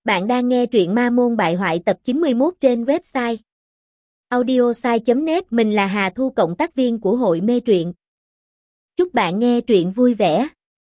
Bạn đang nghe truyện Ma Môn Bại Hoại tập 91 trên website audiosai.net. Mình là Hà Thu, cộng tác viên của hội mê truyện. Chúc bạn nghe truyện vui vẻ.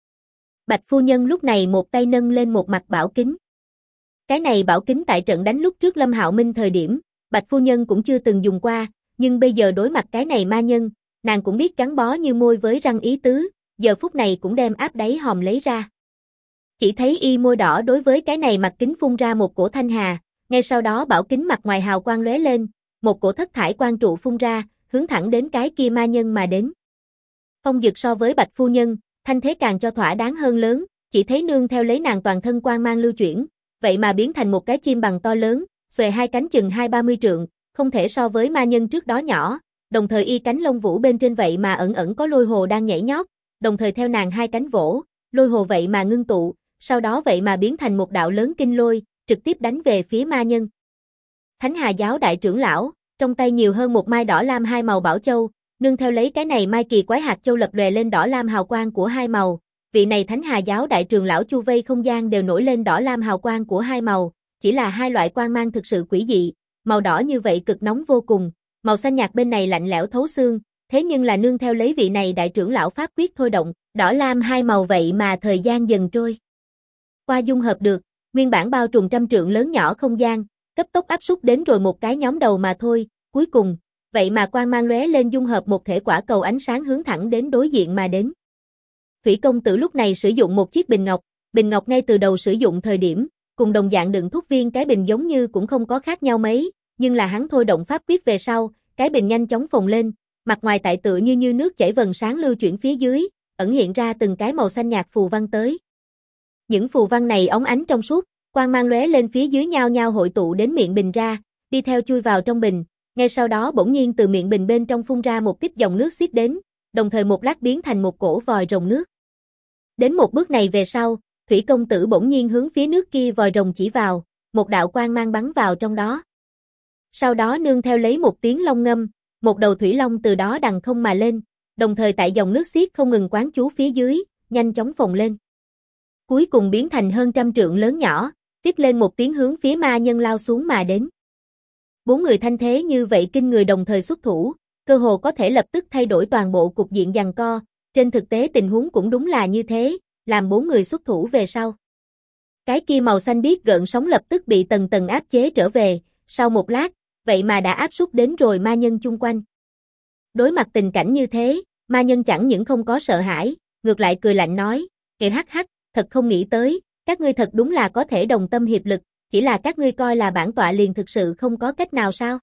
Bạch phu nhân lúc này một tay nâng lên một mặt bảo kính. Cái này bảo kính tại trận đánh lúc trước Lâm Hạo Minh thời điểm, Bạch phu nhân cũng chưa từng dùng qua, nhưng bây giờ đối mặt cái này ma nhân, nàng cũng biết gắn bó như môi với răng ý tứ, giờ phút này cũng đem áp đáy hòm lấy ra. Chỉ thấy y môi đỏ đối với cái này mặt kính phun ra một cổ thanh hà, ngay sau đó bảo kính mặt ngoài hào quang lóe lên, một cổ thất thải quang trụ phun ra, hướng thẳng đến cái kia ma nhân mà đến. Phong Dực so với Bạch phu nhân, thanh thế càng cho thỏa đáng hơn lớn, chỉ thấy nương theo lấy nàng toàn thân quang mang lưu chuyển, vậy mà biến thành một cái chim bằng to lớn, xòe hai cánh chừng 20-30 trượng, không thể so với ma nhân trước đó nhỏ, đồng thời y cánh lông vũ bên trên vậy mà ẩn ẩn có lôi hồ đang nhảy nhót, đồng thời theo nàng hai cánh vỗ, lôi hồ vậy mà ngưng tụ, sau đó vậy mà biến thành một đạo lớn kinh lôi, trực tiếp đánh về phía ma nhân. Thánh Hà giáo đại trưởng lão, trong tay nhiều hơn một mai đỏ lam hai màu bảo châu, nương theo lấy cái này mai kỳ quái hạt châu lập lòe lên đỏ lam hào quang của hai màu, vị này Thánh Hà giáo đại trưởng lão chu vây không gian đều nổi lên đỏ lam hào quang của hai màu, chỉ là hai loại quang mang thực sự quỷ dị, màu đỏ như vậy cực nóng vô cùng, màu xanh nhạt bên này lạnh lẽo thấu xương, thế nhưng là nương theo lấy vị này đại trưởng lão pháp quyết thôi động, đỏ lam hai màu vậy mà thời gian dần trôi qua dung hợp được, nguyên bản bao trùm trăm trượng lớn nhỏ không gian, cấp tốc áp xúc đến rồi một cái nhóm đầu mà thôi, cuối cùng, vậy mà quang mang lóe lên dung hợp một thể quả cầu ánh sáng hướng thẳng đến đối diện mà đến. Thủy công tử lúc này sử dụng một chiếc bình ngọc ngay từ đầu sử dụng thời điểm, cùng đồng dạng đựng thuốc viên cái bình giống như cũng không có khác nhau mấy, nhưng là hắn thôi động pháp quyết về sau, cái bình nhanh chóng phồng lên, mặt ngoài tại tựa như nước chảy vầng sáng lưu chuyển phía dưới, ẩn hiện ra từng cái màu xanh nhạt phù văn tới. Những phù văn này óng ánh trong suốt, quang mang lóe lên phía dưới nhao nhao hội tụ đến miệng bình ra, đi theo chui vào trong bình, ngay sau đó bỗng nhiên từ miệng bình bên trong phun ra một kích dòng nước xiết đến, đồng thời một lát biến thành một cổ vòi rồng nước. Đến một bước này về sau, Thủy công tử bỗng nhiên hướng phía nước kia vòi rồng chỉ vào, một đạo quang mang bắn vào trong đó. Sau đó nương theo lấy một tiếng long ngâm, một đầu thủy long từ đó đằng không mà lên, đồng thời tại dòng nước xiết không ngừng quán chú phía dưới, nhanh chóng phồng lên. Cuối cùng biến thành hơn trăm trượng lớn nhỏ, rít lên một tiếng hướng phía ma nhân lao xuống mà đến. Bốn người thanh thế như vậy kinh người đồng thời xuất thủ, cơ hồ có thể lập tức thay đổi toàn bộ cục diện giằng co, trên thực tế tình huống cũng đúng là như thế, làm bốn người xuất thủ về sau. Cái kia màu xanh biếc gợn sóng lập tức bị tầng tầng áp chế trở về, sau một lát, vậy mà đã áp xúc đến rồi ma nhân chung quanh. Đối mặt tình cảnh như thế, ma nhân chẳng những không có sợ hãi, ngược lại cười lạnh nói, hắc hắc, thật không nghĩ tới, các ngươi thật đúng là có thể đồng tâm hiệp lực, chỉ là các ngươi coi là bản tọa liền thực sự không có cách nào sao?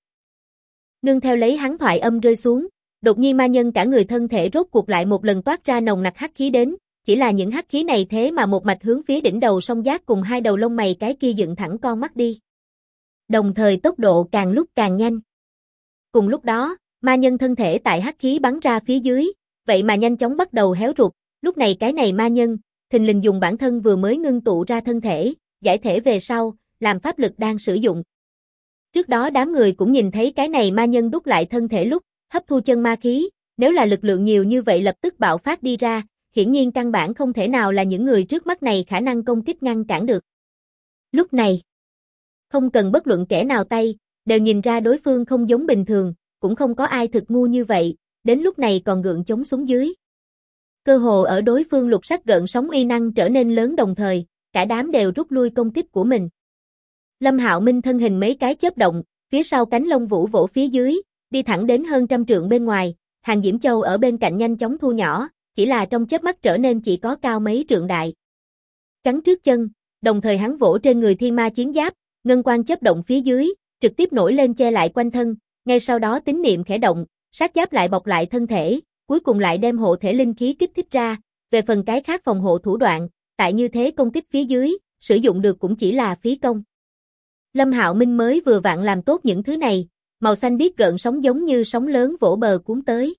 Nương theo lấy hắn thoại âm rơi xuống, đột nhiên ma nhân cả người thân thể rốt cuộc lại một lần toát ra nồng nặc hắc khí đến, chỉ là những hắc khí này thế mà một mạch hướng phía đỉnh đầu song giác cùng hai đầu lông mày cái kia dựng thẳng con mắt đi. Đồng thời tốc độ càng lúc càng nhanh. Cùng lúc đó, ma nhân thân thể tại hắc khí bắn ra phía dưới, vậy mà nhanh chóng bắt đầu héo rụt, lúc này cái này ma nhân thình lình dùng bản thân vừa mới ngưng tụ ra thân thể, giải thể về sau, làm pháp lực đang sử dụng. Trước đó đám người cũng nhìn thấy cái này ma nhân đúc lại thân thể lúc, hấp thu chân ma khí, nếu là lực lượng nhiều như vậy lập tức bạo phát đi ra, hiển nhiên căn bản không thể nào là những người trước mắt này khả năng công kích ngăn cản được. Lúc này, không cần bất luận kẻ nào tay, đều nhìn ra đối phương không giống bình thường, cũng không có ai thực ngu như vậy, đến lúc này còn gượng chống xuống dưới. Cơ hồ ở đối phương lục sắc gợn sóng uy năng trở nên lớn đồng thời, cả đám đều rút lui công kích của mình. Lâm Hạo Minh thân hình mấy cái chớp động, phía sau cánh lông vũ vỗ phía dưới, đi thẳng đến hơn trăm trượng bên ngoài, Hàng Diễm Châu ở bên cạnh nhanh chóng thu nhỏ, chỉ là trong chớp mắt trở nên chỉ có cao mấy trượng đại. Chắn trước chân, đồng thời hắn vỗ trên người thiên ma chiến giáp, ngân quang chớp động phía dưới, trực tiếp nổi lên che lại quanh thân, ngay sau đó tín niệm khẽ động, sát giáp lại bọc lại thân thể, cuối cùng lại đem hộ thể linh khí kích thích ra, về phần cái khác phòng hộ thủ đoạn, tại như thế công kích phía dưới, sử dụng được cũng chỉ là phí công. Lâm Hạo Minh mới vừa vặn làm tốt những thứ này, màu xanh biếc gợn sóng giống như sóng lớn vỗ bờ cuốn tới.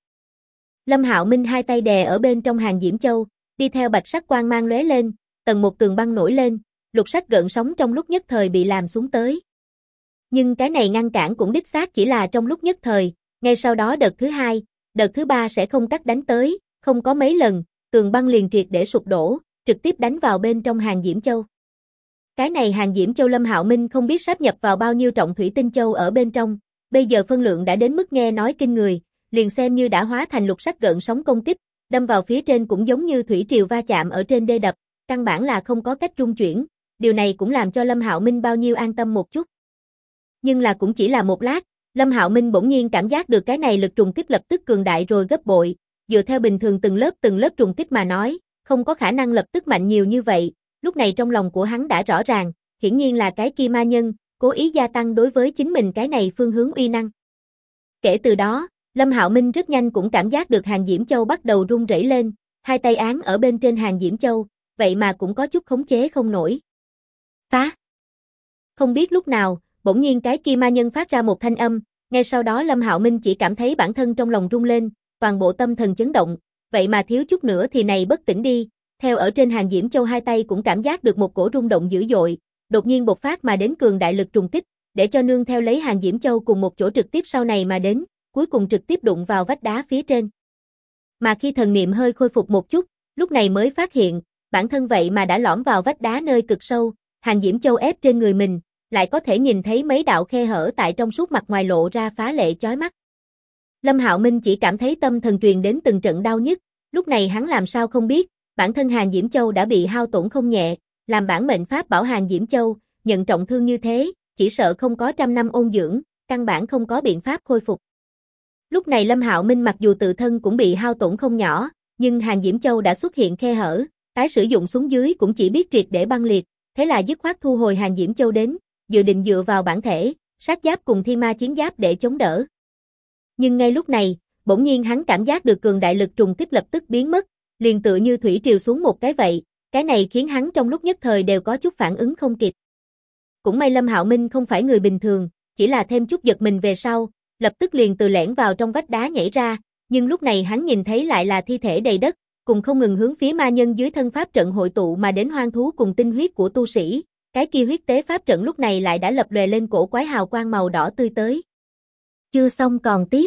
Lâm Hạo Minh hai tay đè ở bên trong Hàng Diễm Châu, đi theo bạch sắc quang mang lóe lên, tầng một tường băng nổi lên, lục sắc gợn sóng trong lúc nhất thời bị làm xuống tới. Nhưng cái này ngăn cản cũng đích xác chỉ là trong lúc nhất thời, ngay sau đó đợt thứ hai, đợt thứ ba sẽ không cắt đánh tới, không có mấy lần, tường băng liền triệt để sụp đổ, trực tiếp đánh vào bên trong Hàng Diễm Châu. Cái này Hàng Diễm Châu Lâm Hạo Minh không biết sáp nhập vào bao nhiêu trọng thủy tinh châu ở bên trong, bây giờ phân lượng đã đến mức nghe nói kinh người, liền xem như đã hóa thành lục sắc gợn sóng công kích, đâm vào phía trên cũng giống như thủy triều va chạm ở trên đê đập, căn bản là không có cách rung chuyển, điều này cũng làm cho Lâm Hạo Minh bao nhiêu an tâm một chút. Nhưng là cũng chỉ là một lát, Lâm Hạo Minh bỗng nhiên cảm giác được cái này lực trùng kích lập tức cường đại rồi gấp bội, dựa theo bình thường từng lớp trùng kích mà nói, không có khả năng lập tức mạnh nhiều như vậy, lúc này trong lòng của hắn đã rõ ràng, hiển nhiên là cái kia ma nhân, cố ý gia tăng đối với chính mình cái này phương hướng uy năng. Kể từ đó, Lâm Hạo Minh rất nhanh cũng cảm giác được Hàng Diễm Châu bắt đầu rung rẩy lên, hai tay án ở bên trên Hàng Diễm Châu, vậy mà cũng có chút khống chế không nổi. Phá! Không biết lúc nào, bỗng nhiên cái kia ma nhân phát ra một thanh âm, ngay sau đó Lâm Hạo Minh chỉ cảm thấy bản thân trong lòng rung lên, toàn bộ tâm thần chấn động, vậy mà thiếu chút nữa thì này bất tỉnh đi, theo ở trên Hàng Diễm Châu hai tay cũng cảm giác được một cổ rung động dữ dội, đột nhiên bộc phát mà đến cường đại lực trùng kích, để cho nương theo lấy Hàng Diễm Châu cùng một chỗ trực tiếp sau này mà đến, cuối cùng trực tiếp đụng vào vách đá phía trên. Mà khi thần niệm hơi khôi phục một chút, lúc này mới phát hiện, bản thân vậy mà đã lõm vào vách đá nơi cực sâu, Hàng Diễm Châu ép trên người mình, lại có thể nhìn thấy mấy đạo khe hở tại trong suốt mặt ngoài lộ ra phá lệ chói mắt. Lâm Hạo Minh chỉ cảm thấy tâm thần truyền đến từng trận đau nhức, lúc này hắn làm sao không biết, bản thân Hàng Diễm Châu đã bị hao tổn không nhẹ, làm bản mệnh pháp bảo Hàng Diễm Châu, nhận trọng thương như thế, chỉ sợ không có trăm năm ôn dưỡng, căn bản không có biện pháp khôi phục. Lúc này Lâm Hạo Minh mặc dù tự thân cũng bị hao tổn không nhỏ, nhưng Hàng Diễm Châu đã xuất hiện khe hở, tái sử dụng xuống dưới cũng chỉ biết triệt để băng liệt, thế là dứt khoát thu hồi Hàng Diễm Châu đến, dự định dựa vào bản thể, sát giáp cùng thiên ma chiến giáp để chống đỡ. Nhưng ngay lúc này, bỗng nhiên hắn cảm giác được cường đại lực trùng kích lập tức biến mất, liền tựa như thủy triều xuống một cái vậy, cái này khiến hắn trong lúc nhất thời đều có chút phản ứng không kịp. Cũng may Lâm Hạo Minh không phải người bình thường, chỉ là thêm chút giật mình về sau, lập tức liền từ lẻn vào trong vách đá nhảy ra, nhưng lúc này hắn nhìn thấy lại là thi thể đầy đất, cùng không ngừng hướng phía ma nhân dưới thân pháp trận hội tụ mà đến hoang thú cùng tinh huyết của tu sĩ, cái kia huyết tế pháp trận lúc này lại đã lập lòe lên cổ quái hào quang màu đỏ tươi tới. Chưa xong còn tiếp.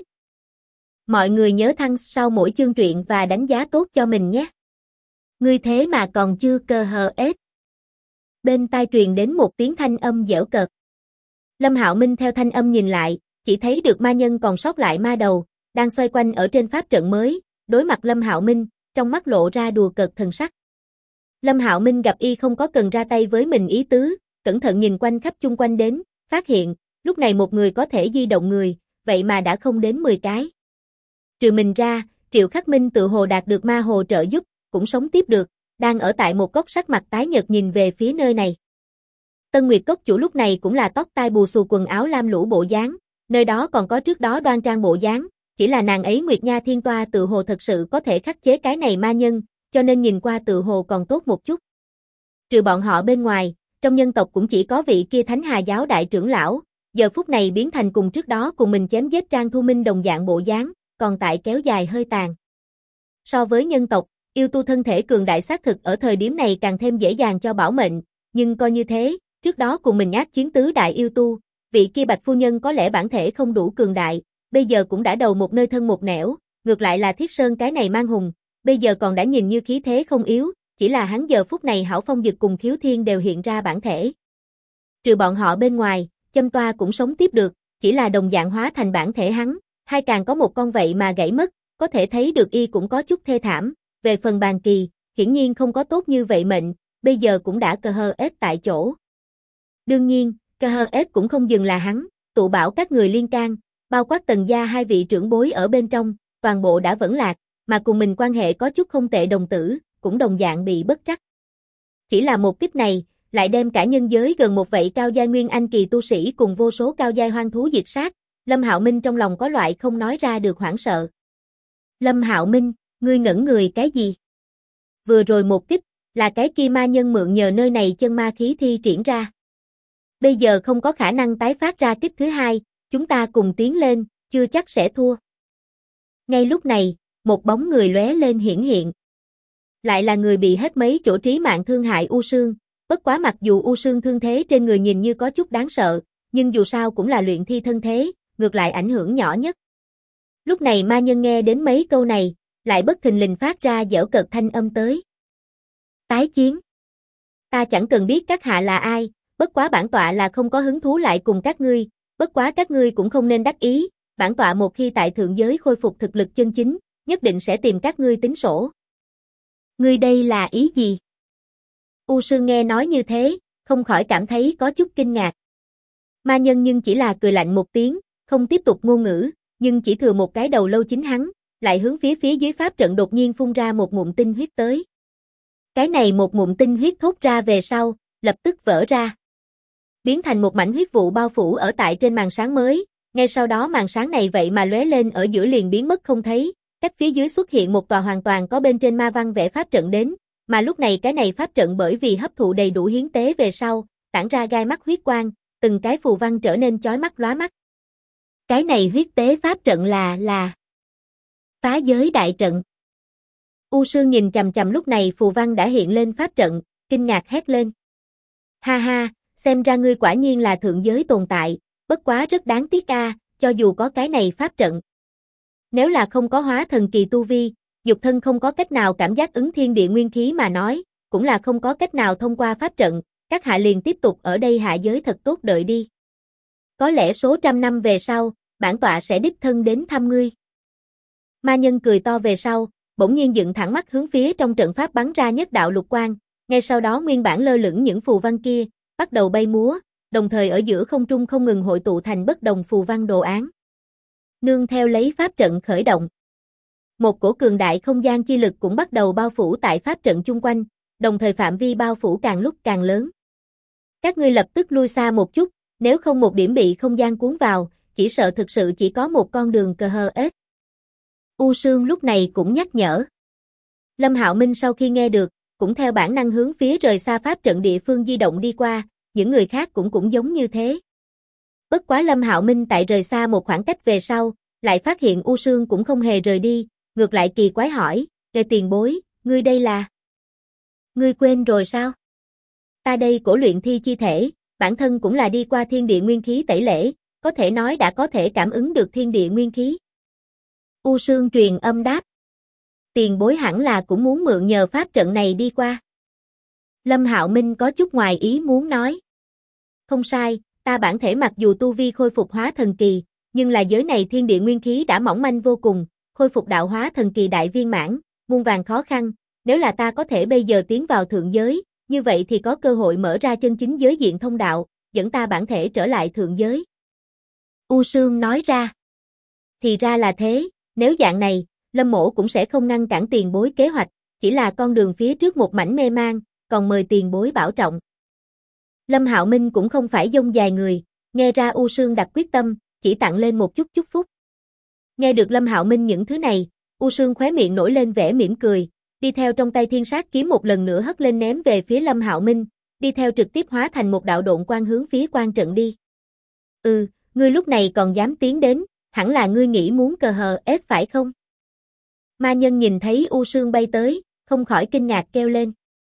Mọi người nhớ thăng sau mỗi chương truyện và đánh giá tốt cho mình nhé. Ngươi thế mà còn chưa cơ hờ ết. Bên tai truyền đến một tiếng thanh âm giễu cợt. Lâm Hạo Minh theo thanh âm nhìn lại, chỉ thấy được ma nhân còn sót lại ma đầu, đang xoay quanh ở trên pháp trận mới, đối mặt Lâm Hạo Minh, trong mắt lộ ra đùa cợt thần sắc. Lâm Hạo Minh gặp y không có cần ra tay với mình ý tứ, cẩn thận nhìn quanh khắp chung quanh đến, phát hiện, lúc này một người có thể di động người, vậy mà đã không đến 10 cái. Trừ mình ra, Triệu Khắc Minh tự hồ đạt được ma hồ trợ giúp, cũng sống tiếp được, đang ở tại một góc sắc mặt tái nhợt nhìn về phía nơi này. Tân Nguyệt Cốc chủ lúc này cũng là tóc tai bù xù quần áo lam lũ bộ dáng, nơi đó còn có trước đó đoan trang bộ dáng, chỉ là nàng ấy Nguyệt Nha Thiên Toa tự hồ thật sự có thể khắc chế cái này ma nhân, cho nên nhìn qua tự hồ còn tốt một chút. Trừ bọn họ bên ngoài, trong nhân tộc cũng chỉ có vị kia Thánh Hà giáo đại trưởng lão, giờ phút này biến thành cùng trước đó cùng mình chém giết Trang Thu Minh đồng dạng bộ dáng, còn tại kéo dài hơi tàn. So với nhân tộc, yêu tu thân thể cường đại xác thực ở thời điểm này càng thêm dễ dàng cho bảo mệnh, nhưng coi như thế, trước đó cùng mình ác chiến tứ đại yêu tu, vị kia Bạch phu nhân có lẽ bản thể không đủ cường đại, bây giờ cũng đã đầu một nơi thân một nẻo, ngược lại là Thiết Sơn cái này mang hùng, bây giờ còn đã nhìn như khí thế không yếu, chỉ là hắn giờ phút này Hảo Phong Dực cùng Khiếu Thiên đều hiện ra bản thể. Trừ bọn họ bên ngoài, Châm Toa cũng sống tiếp được, chỉ là đồng dạng hóa thành bản thể hắn, hai càng có một con vậy mà gãy mất, có thể thấy được y cũng có chút thê thảm, về phần Bàn Kỳ, hiển nhiên không có tốt như vậy mệnh, bây giờ cũng đã cơ hơ ết tại chỗ. Đương nhiên, cơ hơ ết cũng không dừng là hắn, tụ bảo các người liên can, bao quát Tần gia hai vị trưởng bối ở bên trong, toàn bộ đã vẫn lạc, mà cùng mình quan hệ có chút không tệ đồng tử, cũng đồng dạng bị bất trắc. Chỉ là một kích này, lại đem cả nhân giới gần một vậy cao giai nguyên anh kỳ tu sĩ cùng vô số cao giai hoang thú diệt sát, Lâm Hạo Minh trong lòng có loại không nói ra được hoảng sợ. Lâm Hạo Minh, ngươi ngẩn người cái gì? Vừa rồi một kích, là cái kia ma nhân mượn nhờ nơi này chân ma khí thi triển ra. Bây giờ không có khả năng tái phát ra kích thứ hai, chúng ta cùng tiến lên, chưa chắc sẽ thua. Ngay lúc này, một bóng người lóe lên hiển hiện. Lại là người bị hết mấy chỗ trí mạng thương hại U Sương, bất quá mặc dù U Sương thương thế trên người nhìn như có chút đáng sợ, nhưng dù sao cũng là luyện thi thân thế, ngược lại ảnh hưởng nhỏ nhất. Lúc này ma nhân nghe đến mấy câu này, lại bất thình lình phát ra giễu cợt thanh âm tới. Tái chiến. Ta chẳng cần biết các hạ là ai, bất quá bản tọa là không có hứng thú lại cùng các ngươi, bất quá các ngươi cũng không nên đắc ý, bản tọa một khi tại thượng giới khôi phục thực lực chân chính, nhất định sẽ tìm các ngươi tính sổ. Ngươi đây là ý gì? U Sương nghe nói như thế, không khỏi cảm thấy có chút kinh ngạc. Ma nhân nhưng chỉ là cười lạnh một tiếng, không tiếp tục ngôn ngữ, nhưng chỉ thừa một cái đầu lâu chính hắn, lại hướng phía dưới pháp trận đột nhiên phun ra một ngụm tinh huyết tới. Cái này một ngụm tinh huyết thốt ra về sau, lập tức vỡ ra. Biến thành một mảnh huyết vụ bao phủ ở tại trên màn sáng mới, ngay sau đó màn sáng này vậy mà lóe lên ở giữa liền biến mất không thấy, cách phía dưới xuất hiện một tòa hoàn toàn có bên trên ma văn vẽ pháp trận đến, mà lúc này cái này pháp trận bởi vì hấp thụ đầy đủ hiến tế về sau, tản ra gai mắt huyết quang, từng cái phù văn trở nên chói mắt lóa mắt. Cái này huyết tế pháp trận là Phá giới đại trận. U Sương nhìn chằm chằm lúc này phù văn đã hiện lên pháp trận, kinh ngạc hét lên. Ha ha, xem ra ngươi quả nhiên là thượng giới tồn tại, bất quá rất đáng tiếc a, cho dù có cái này pháp trận. Nếu là không có hóa thần kỳ tu vi, nhục thân không có cách nào cảm giác ứng thiên địa nguyên khí mà nói, cũng là không có cách nào thông qua pháp trận, các hạ liền tiếp tục ở đây hạ giới thật tốt đợi đi. Có lẽ số trăm năm về sau, bản tọa sẽ đích thân đến thăm ngươi. Ma nhân cười to về sau, bỗng nhiên dựng thẳng mắt hướng phía trong trận pháp bắn ra nhất đạo lục quang, ngay sau đó nguyên bản lơ lửng những phù văn kia, bắt đầu bay múa, đồng thời ở giữa không trung không ngừng hội tụ thành bất đồng phù văn đồ án. Nương theo lấy pháp trận khởi động. Một cổ cường đại không gian chi lực cũng bắt đầu bao phủ tại pháp trận chung quanh, đồng thời phạm vi bao phủ càng lúc càng lớn. Các ngươi lập tức lui xa một chút, nếu không một điểm bị không gian cuốn vào, chỉ sợ thực sự chỉ có một con đường cờ hờ ếch. U Sương lúc này cũng nhắc nhở. Lâm Hạo Minh sau khi nghe được, cũng theo bản năng hướng phía rời xa pháp trận địa phương di động đi qua, những người khác cũng giống như thế. Bất quá Lâm Hạo Minh tại rời xa một khoảng cách về sau, lại phát hiện U Sương cũng không hề rời đi, ngược lại kỳ quái hỏi, tiền bối, ngươi đây là? Ngươi quên rồi sao? Ta đây cổ luyện thi chi thể, bản thân cũng là đi qua thiên địa nguyên khí tẩy lễ, có thể nói đã có thể cảm ứng được thiên địa nguyên khí. U Sương truyền âm đáp. Tiền bối hẳn là cũng muốn mượn nhờ pháp trận này đi qua. Lâm Hạo Minh có chút ngoài ý muốn nói. Không sai, ta bản thể mặc dù tu vi khôi phục hóa thần kỳ, nhưng là giới này thiên địa nguyên khí đã mỏng manh vô cùng, khôi phục đạo hóa thần kỳ đại viên mãn, muôn vàn khó khăn, nếu là ta có thể bây giờ tiến vào thượng giới, như vậy thì có cơ hội mở ra chân chính giới diện thông đạo, dẫn ta bản thể trở lại thượng giới. U Sương nói ra. Thì ra là thế, nếu dạng này, Lâm mỗ cũng sẽ không ngăn cản tiền bối kế hoạch, chỉ là con đường phía trước một mảnh mê mang, còn mời tiền bối bảo trọng. Lâm Hạo Minh cũng không phải dông dài người, nghe ra U Sương đặt quyết tâm, chỉ tặng lên một chút chúc phúc. Nghe được Lâm Hạo Minh những thứ này, U Sương khóe miệng nổi lên vẻ mỉm cười, đi theo trong tay thiên sát kiếm một lần nữa hất lên ném về phía Lâm Hạo Minh, đi theo trực tiếp hóa thành một đạo độn quang hướng phía quan trận đi. Ngươi lúc này còn dám tiến đến, hẳn là ngươi nghĩ muốn cờ hờ ép phải không? Ma nhân nhìn thấy U Sương bay tới, không khỏi kinh ngạc kêu lên.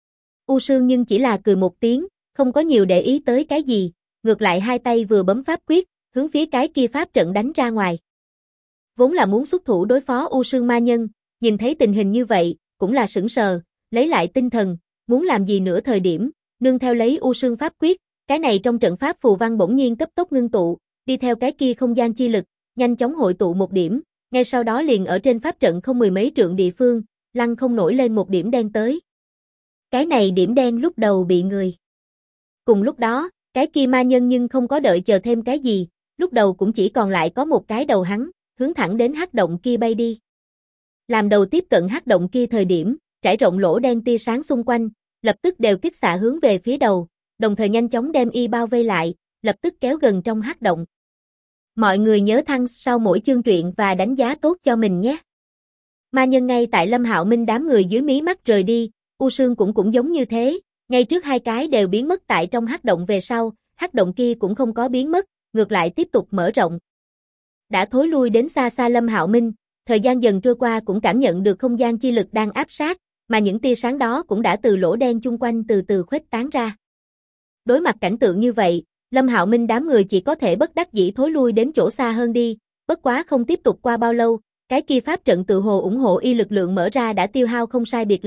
U Sương nhưng chỉ là cười một tiếng, không có nhiều để ý tới cái gì, ngược lại hai tay vừa bấm pháp quyết, hướng phía cái kia pháp trận đánh ra ngoài. Vốn là muốn xuất thủ đối phó U Sương ma nhân, nhìn thấy tình hình như vậy, cũng là sững sờ, lấy lại tinh thần, muốn làm gì nữa thời điểm, nương theo lấy U Sương pháp quyết, cái này trong trận pháp phù văn bỗng nhiên cấp tốc ngưng tụ, đi theo cái kia không gian chi lực, nhanh chóng hội tụ một điểm, ngay sau đó liền ở trên pháp trận không mười mấy trượng địa phương, lăng không nổi lên một điểm đen tới. Cái này điểm đen lúc đầu bị người. Cùng lúc đó, cái kia ma nhân nhưng không có đợi chờ thêm cái gì, lúc đầu cũng chỉ còn lại có một cái đầu hắn, hướng thẳng đến hắc động kia bay đi. Làm đầu tiếp cận hắc động kia thời điểm, trải rộng lỗ đen tia sáng xung quanh, lập tức đều kích xạ hướng về phía đầu, đồng thời nhanh chóng đem y bao vây lại, lập tức kéo gần trong hắc động. Mọi người nhớ thăng sau mỗi chương truyện và đánh giá tốt cho mình nhé. Ma nhân ngay tại Lâm Hạo Minh đám người dưới mí mắt rời đi, U Sương cũng giống như thế, ngay trước hai cái đều biến mất tại trong hắc động về sau, hắc động kia cũng không có biến mất, ngược lại tiếp tục mở rộng. Đã thối lui đến xa xa Lâm Hạo Minh, thời gian dần trôi qua cũng cảm nhận được không gian chi lực đang áp sát, mà những tia sáng đó cũng đã từ lỗ đen chung quanh từ từ khuếch tán ra. Đối mặt cảnh tượng như vậy, Lâm Hạo Minh đám người chỉ có thể bất đắc dĩ thối lui đến chỗ xa hơn đi, bất quá không tiếp tục qua bao lâu, cái kia pháp trận tự hồ ủng hộ y lực lượng mở ra đã tiêu hao không sai biệt lắm,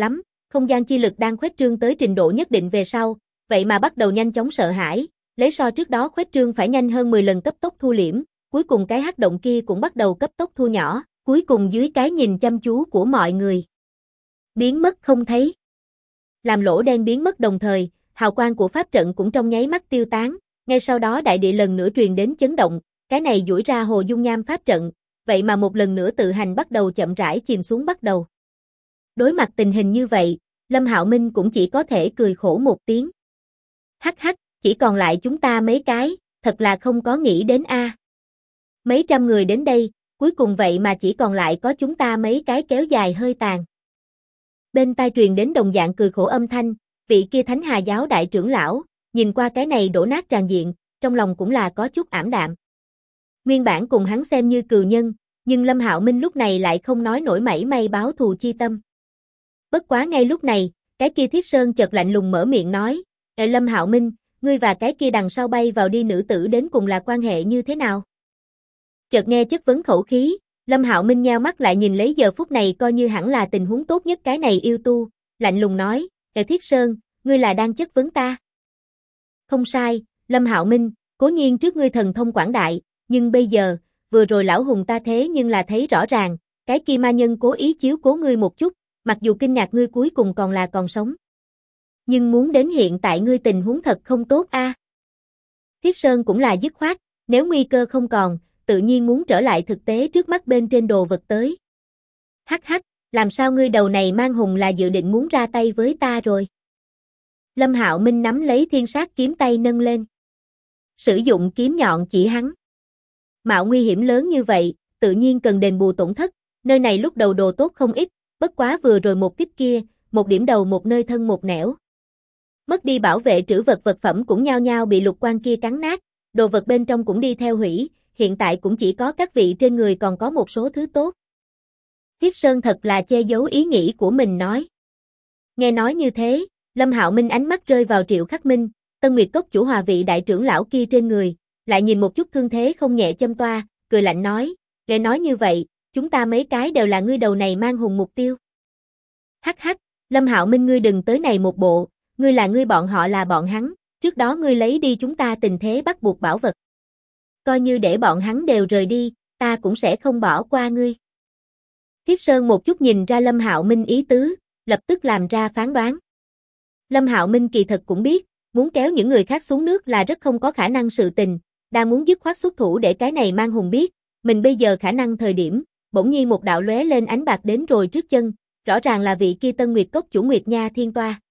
không gian chi lực đang khuếch trương tới trình độ nhất định về sau, vậy mà bắt đầu nhanh chóng sợ hãi, lấy so trước đó khuếch trương phải nhanh hơn 10 lần cấp tốc thu liễm, cuối cùng cái hắc động kia cũng bắt đầu cấp tốc thu nhỏ, cuối cùng dưới cái nhìn chăm chú của mọi người, biến mất không thấy. Làm lỗ đen biến mất đồng thời, hào quang của pháp trận cũng trong nháy mắt tiêu tán, ngay sau đó đại địa lần nữa truyền đến chấn động, cái này duỗi ra hồ dung nham pháp trận, vậy mà một lần nữa tự hành bắt đầu chậm rãi chìm xuống bắt đầu. Đối mặt tình hình như vậy, Lâm Hạo Minh cũng chỉ có thể cười khổ một tiếng. Hắc hắc, chỉ còn lại chúng ta mấy cái, thật là không có nghĩ đến a. Mấy trăm người đến đây, cuối cùng vậy mà chỉ còn lại có chúng ta mấy cái kéo dài hơi tàn. Bên tai truyền đến đồng dạng cười khổ âm thanh, vị kia Thánh Hà giáo đại trưởng lão, nhìn qua cái này đổ nát tràn diện, trong lòng cũng là có chút ảm đạm. Nguyên bản cùng hắn xem như cừu nhân, nhưng Lâm Hạo Minh lúc này lại không nói nổi mảy may báo thù chi tâm. Bất quá ngay lúc này, cái kia Thiết Sơn chợt lạnh lùng mở miệng nói, Lâm Hạo Minh, ngươi và cái kia đằng sau bay vào đi nữ tử đến cùng là quan hệ như thế nào? Chợt nghe chất vấn khẩu khí, Lâm Hạo Minh nheo mắt lại nhìn lấy giờ phút này coi như hẳn là tình huống tốt nhất cái này yêu tu, lạnh lùng nói, Thiết Sơn, ngươi là đang chất vấn ta? Không sai, Lâm Hạo Minh, cố nhiên trước ngươi thần thông quảng đại, nhưng bây giờ, vừa rồi lão hùng ta thế nhưng là thấy rõ ràng, cái kia ma nhân cố ý chiếu cố ngươi một chút, mặc dù kinh ngạc ngươi cuối cùng còn sống. Nhưng muốn đến hiện tại ngươi tình huống thật không tốt a. Thiết Sơn cũng là dứt khoát, nếu nguy cơ không còn, tự nhiên muốn trở lại thực tế trước mắt bên trên đồ vật tới. Hắc hắc, làm sao ngươi đầu này mang hùng là dự định muốn ra tay với ta rồi? Lâm Hạo Minh nắm lấy thiên sát kiếm tay nâng lên. Sử dụng kiếm nhọn chỉ hắn. Mạo nguy hiểm lớn như vậy, tự nhiên cần đền bù tổn thất, nơi này lúc đầu đồ tốt không ít, bất quá vừa rồi một kích kia, một điểm đầu một nơi thân một nẻo. Mất đi bảo vệ trữ vật vật phẩm cũng nhao nhao bị lục quan kia cắn nát, đồ vật bên trong cũng đi theo hủy, hiện tại cũng chỉ có các vị trên người còn có một số thứ tốt. Thiết Sơn thật là che giấu ý nghĩ của mình nói. Nghe nói như thế, Lâm Hạo Minh ánh mắt rơi vào Triệu Khắc Minh, Tân Nguyệt Cốc chủ hòa vị đại trưởng lão kia trên người, lại nhìn một chút thương thế không nhẹ châm toa, cười lạnh nói, nghe nói như vậy, chúng ta mấy cái đều là ngươi đầu này mang hùng mục tiêu. Hắc hắc, Lâm Hạo Minh ngươi đừng tới này một bộ, ngươi là ngươi bọn họ là bọn hắn, trước đó ngươi lấy đi chúng ta tình thế bắt buộc bảo vật. Coi như để bọn hắn đều rời đi, ta cũng sẽ không bỏ qua ngươi. Thiết Sơn một chút nhìn ra Lâm Hạo Minh ý tứ, lập tức làm ra phán đoán. Lâm Hạo Minh kỳ thật cũng biết, muốn kéo những người khác xuống nước là rất không có khả năng sự tình, đang muốn dứt khoát xuất thủ để cái này mang hùng biết, mình bây giờ khả năng thời điểm, bỗng nhiên một đạo lóe lên ánh bạc đến rồi trước chân, rõ ràng là vị kia Tân Nguyệt Cốc chủ Nguyệt Nha Thiên Toa.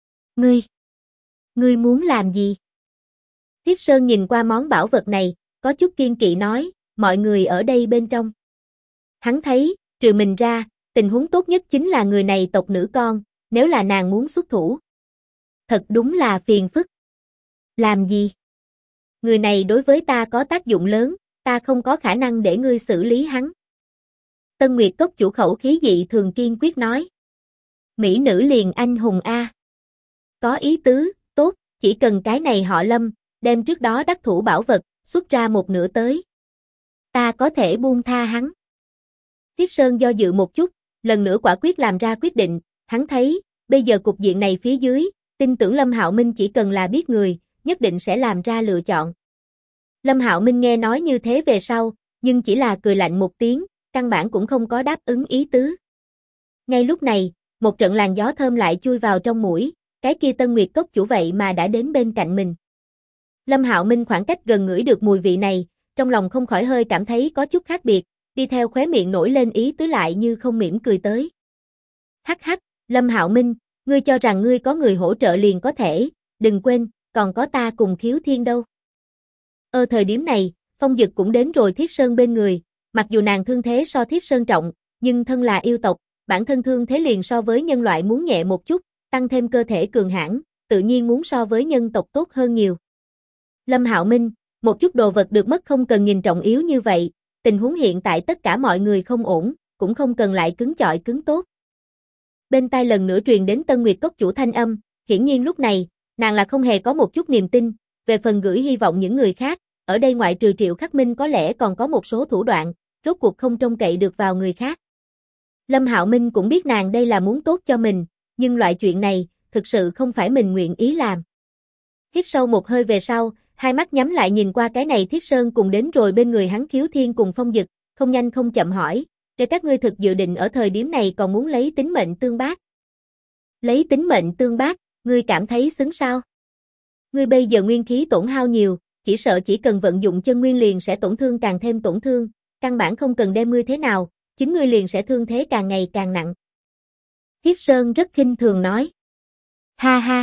Ngươi muốn làm gì? Thiết Sơn nhìn qua món bảo vật này, có chút kiên kỵ nói, mọi người ở đây bên trong. Hắn thấy, trừ mình ra, tình huống tốt nhất chính là người này tộc nữ con, nếu là nàng muốn xuất thủ. Thật đúng là phiền phức. Làm gì? Người này đối với ta có tác dụng lớn, ta không có khả năng để ngươi xử lý hắn. Tân Nguyệt Cốc chủ khẩu khí dị thường kiên quyết nói. Mỹ nữ liền anh hùng a. Có ý tứ, tốt, chỉ cần cái này họ Lâm, đem trước đó đắc thủ bảo vật, xuất ra một nửa tới. Ta có thể buông tha hắn. Thiết Sơn do dự một chút, lần nữa quả quyết làm ra quyết định, hắn thấy, bây giờ cục diện này phía dưới, tin tưởng Lâm Hạo Minh chỉ cần là biết người, nhất định sẽ làm ra lựa chọn. Lâm Hạo Minh nghe nói như thế về sau, nhưng chỉ là cười lạnh một tiếng, căn bản cũng không có đáp ứng ý tứ. Ngay lúc này, một trận làn gió thơm lại chui vào trong mũi, cái kia Tân Nguyệt Cốc chủ vậy mà đã đến bên cạnh mình. Lâm Hạo Minh khoảng cách gần ngửi được mùi vị này, trong lòng không khỏi hơi cảm thấy có chút khác biệt, đi theo khóe miệng nổi lên ý tứ lại như không mỉm cười tới. Hắc hắc, Lâm Hạo Minh, ngươi cho rằng ngươi có người hỗ trợ liền có thể, đừng quên, còn có ta cùng Khiếu Thiên đâu. Thời điểm này, Phong Dực cũng đến rồi Thiết Sơn bên người, mặc dù nàng thương thế so Thiết Sơn trọng, nhưng thân là yêu tộc, bản thân thương thế liền so với nhân loại muốn nhẹ một chút, tăng thêm cơ thể cường hãn, tự nhiên muốn so với nhân tộc tốt hơn nhiều. Lâm Hạo Minh, một chút đồ vật được mất không cần nhìn trọng yếu như vậy, tình huống hiện tại tất cả mọi người không ổn, cũng không cần lại cứng chọi cứng tốt. Bên tai lần nữa truyền đến Tân Nguyệt Cốc chủ thanh âm, hiển nhiên lúc này, nàng là không hề có một chút niềm tin, về phần gửi hy vọng những người khác, ở đây ngoại trừ Triệu Khắc Minh có lẽ còn có một số thủ đoạn, rốt cuộc không trông cậy được vào người khác. Lâm Hạo Minh cũng biết nàng đây là muốn tốt cho mình, nhưng loại chuyện này, thực sự không phải mình nguyện ý làm. Hít sâu một hơi về sau, hai mắt nhắm lại nhìn qua cái này Thiết Sơn cùng đến rồi bên người hắn Khiếu Thiên cùng Phong Dực, không nhanh không chậm hỏi, để các ngươi thực dự định ở thời điểm này còn muốn lấy tính mệnh tương bác. Lấy tính mệnh tương bác, ngươi cảm thấy xứng sao? Ngươi bây giờ nguyên khí tổn hao nhiều, chỉ sợ chỉ cần vận dụng chân nguyên liền sẽ tổn thương càng thêm tổn thương, căn bản không cần đem ngươi thế nào, chính ngươi liền sẽ thương thế càng ngày càng nặng. Thiết Sơn rất khinh thường nói. Ha ha.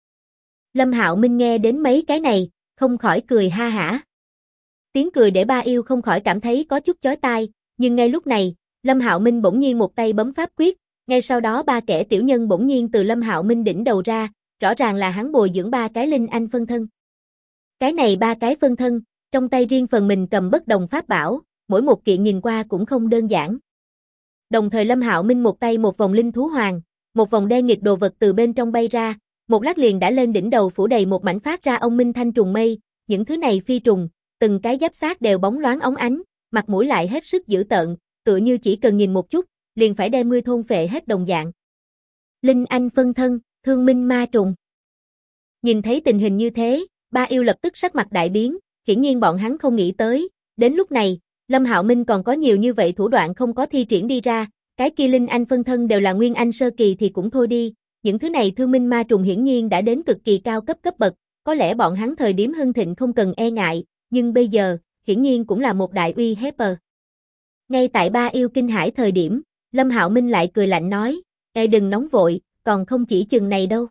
Lâm Hạo Minh nghe đến mấy cái này, không khỏi cười ha hả. Tiếng cười để Ba Yêu không khỏi cảm thấy có chút chói tai, nhưng ngay lúc này, Lâm Hạo Minh bỗng nhiên một tay bấm pháp quyết, ngay sau đó ba kẻ tiểu nhân bỗng nhiên từ Lâm Hạo Minh đỉnh đầu ra, rõ ràng là hắn bồi dưỡng ba cái linh anh phân thân. Cái này ba cái phân thân, trong tay riêng phần mình cầm bất đồng pháp bảo, mỗi một kiện nhìn qua cũng không đơn giản. Đồng thời Lâm Hạo Minh một tay một vòng linh thú hoàng, một vòng đen nghịch đồ vật từ bên trong bay ra, một lát liền đã lên đỉnh đầu phủ đầy một mảnh phát ra ông minh thanh trùng mây, những thứ này phi trùng, từng cái giáp xác đều bóng loáng óng ánh, mặt mũi lại hết sức dữ tợn, tựa như chỉ cần nhìn một chút, liền phải đem ngươi thôn phệ hết đồng dạng. Linh anh phân thân, thương minh ma trùng. Nhìn thấy tình hình như thế, Ba Yêu lập tức sắc mặt đại biến, hiển nhiên bọn hắn không nghĩ tới, đến lúc này, Lâm Hạo Minh còn có nhiều như vậy thủ đoạn không có thi triển đi ra, cái kia linh anh phân thân đều là nguyên anh sơ kỳ thì cũng thôi đi, những thứ này thương minh ma trùng hiển nhiên đã đến cực kỳ cao cấp bậc, có lẽ bọn hắn thời điểm hưng thịnh không cần e ngại, nhưng bây giờ, hiển nhiên cũng là một đại uy hiếp. Ngay tại Ba Yêu kinh hãi thời điểm, Lâm Hạo Minh lại cười lạnh nói, "Ê đừng nóng vội, còn không chỉ chừng này đâu.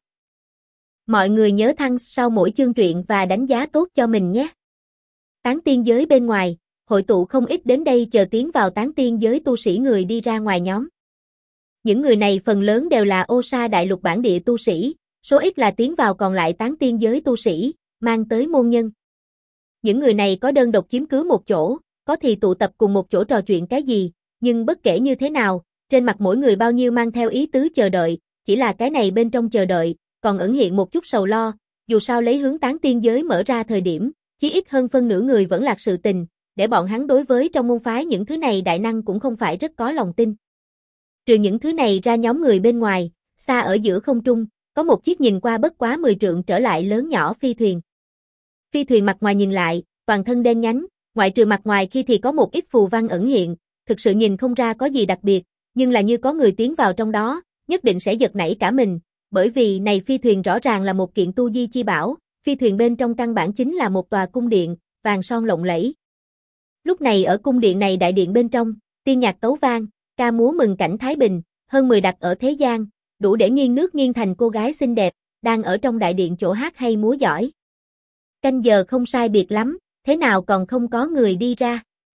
Mọi người nhớ thăng sau mỗi chương truyện và đánh giá tốt cho mình nhé." Tán tiên giới bên ngoài, hội tụ không ít đến đây chờ tiến vào tán tiên giới tu sĩ người đi ra ngoài nhóm. Những người này phần lớn đều là Ô Sa đại lục bản địa tu sĩ, số ít là tiến vào còn lại tán tiên giới tu sĩ, mang tới môn nhân. Những người này có đơn độc chiếm cứ một chỗ, có thì tụ tập cùng một chỗ trò chuyện cái gì, nhưng bất kể như thế nào, trên mặt mỗi người bao nhiêu mang theo ý tứ chờ đợi, chỉ là cái này bên trong chờ đợi, còn ẩn hiện một chút sầu lo, dù sao lấy hướng tán tiên giới mở ra thời điểm, chí ít hơn phân nửa người vẫn lạc sự tình, để bọn hắn đối với trong môn phái những thứ này đại năng cũng không phải rất có lòng tin. Trừ những thứ này ra nhóm người bên ngoài, xa ở giữa không trung, có một chiếc nhìn qua bất quá 10 trượng trở lại lớn nhỏ phi thuyền. Phi thuyền mặt ngoài nhìn lại, toàn thân đen nhánh, ngoại trừ mặt ngoài khi thì có một ít phù văn ẩn hiện, thực sự nhìn không ra có gì đặc biệt, nhưng là như có người tiến vào trong đó, nhất định sẽ giật nảy cả mình, bởi vì này phi thuyền rõ ràng là một kiện tu di chi bảo, phi thuyền bên trong căn bản chính là một tòa cung điện, vàng son lộng lẫy. Lúc này ở cung điện này đại điện bên trong, tiên nhạc tấu vang, ca múa mừng cảnh thái bình, hơn 10 đặt ở thế gian, đủ để nghiêng nước nghiêng thành cô gái xinh đẹp, đang ở trong đại điện chỗ hát hay múa giỏi. Canh giờ không sai biệt lắm, thế nào còn không có người đi ra.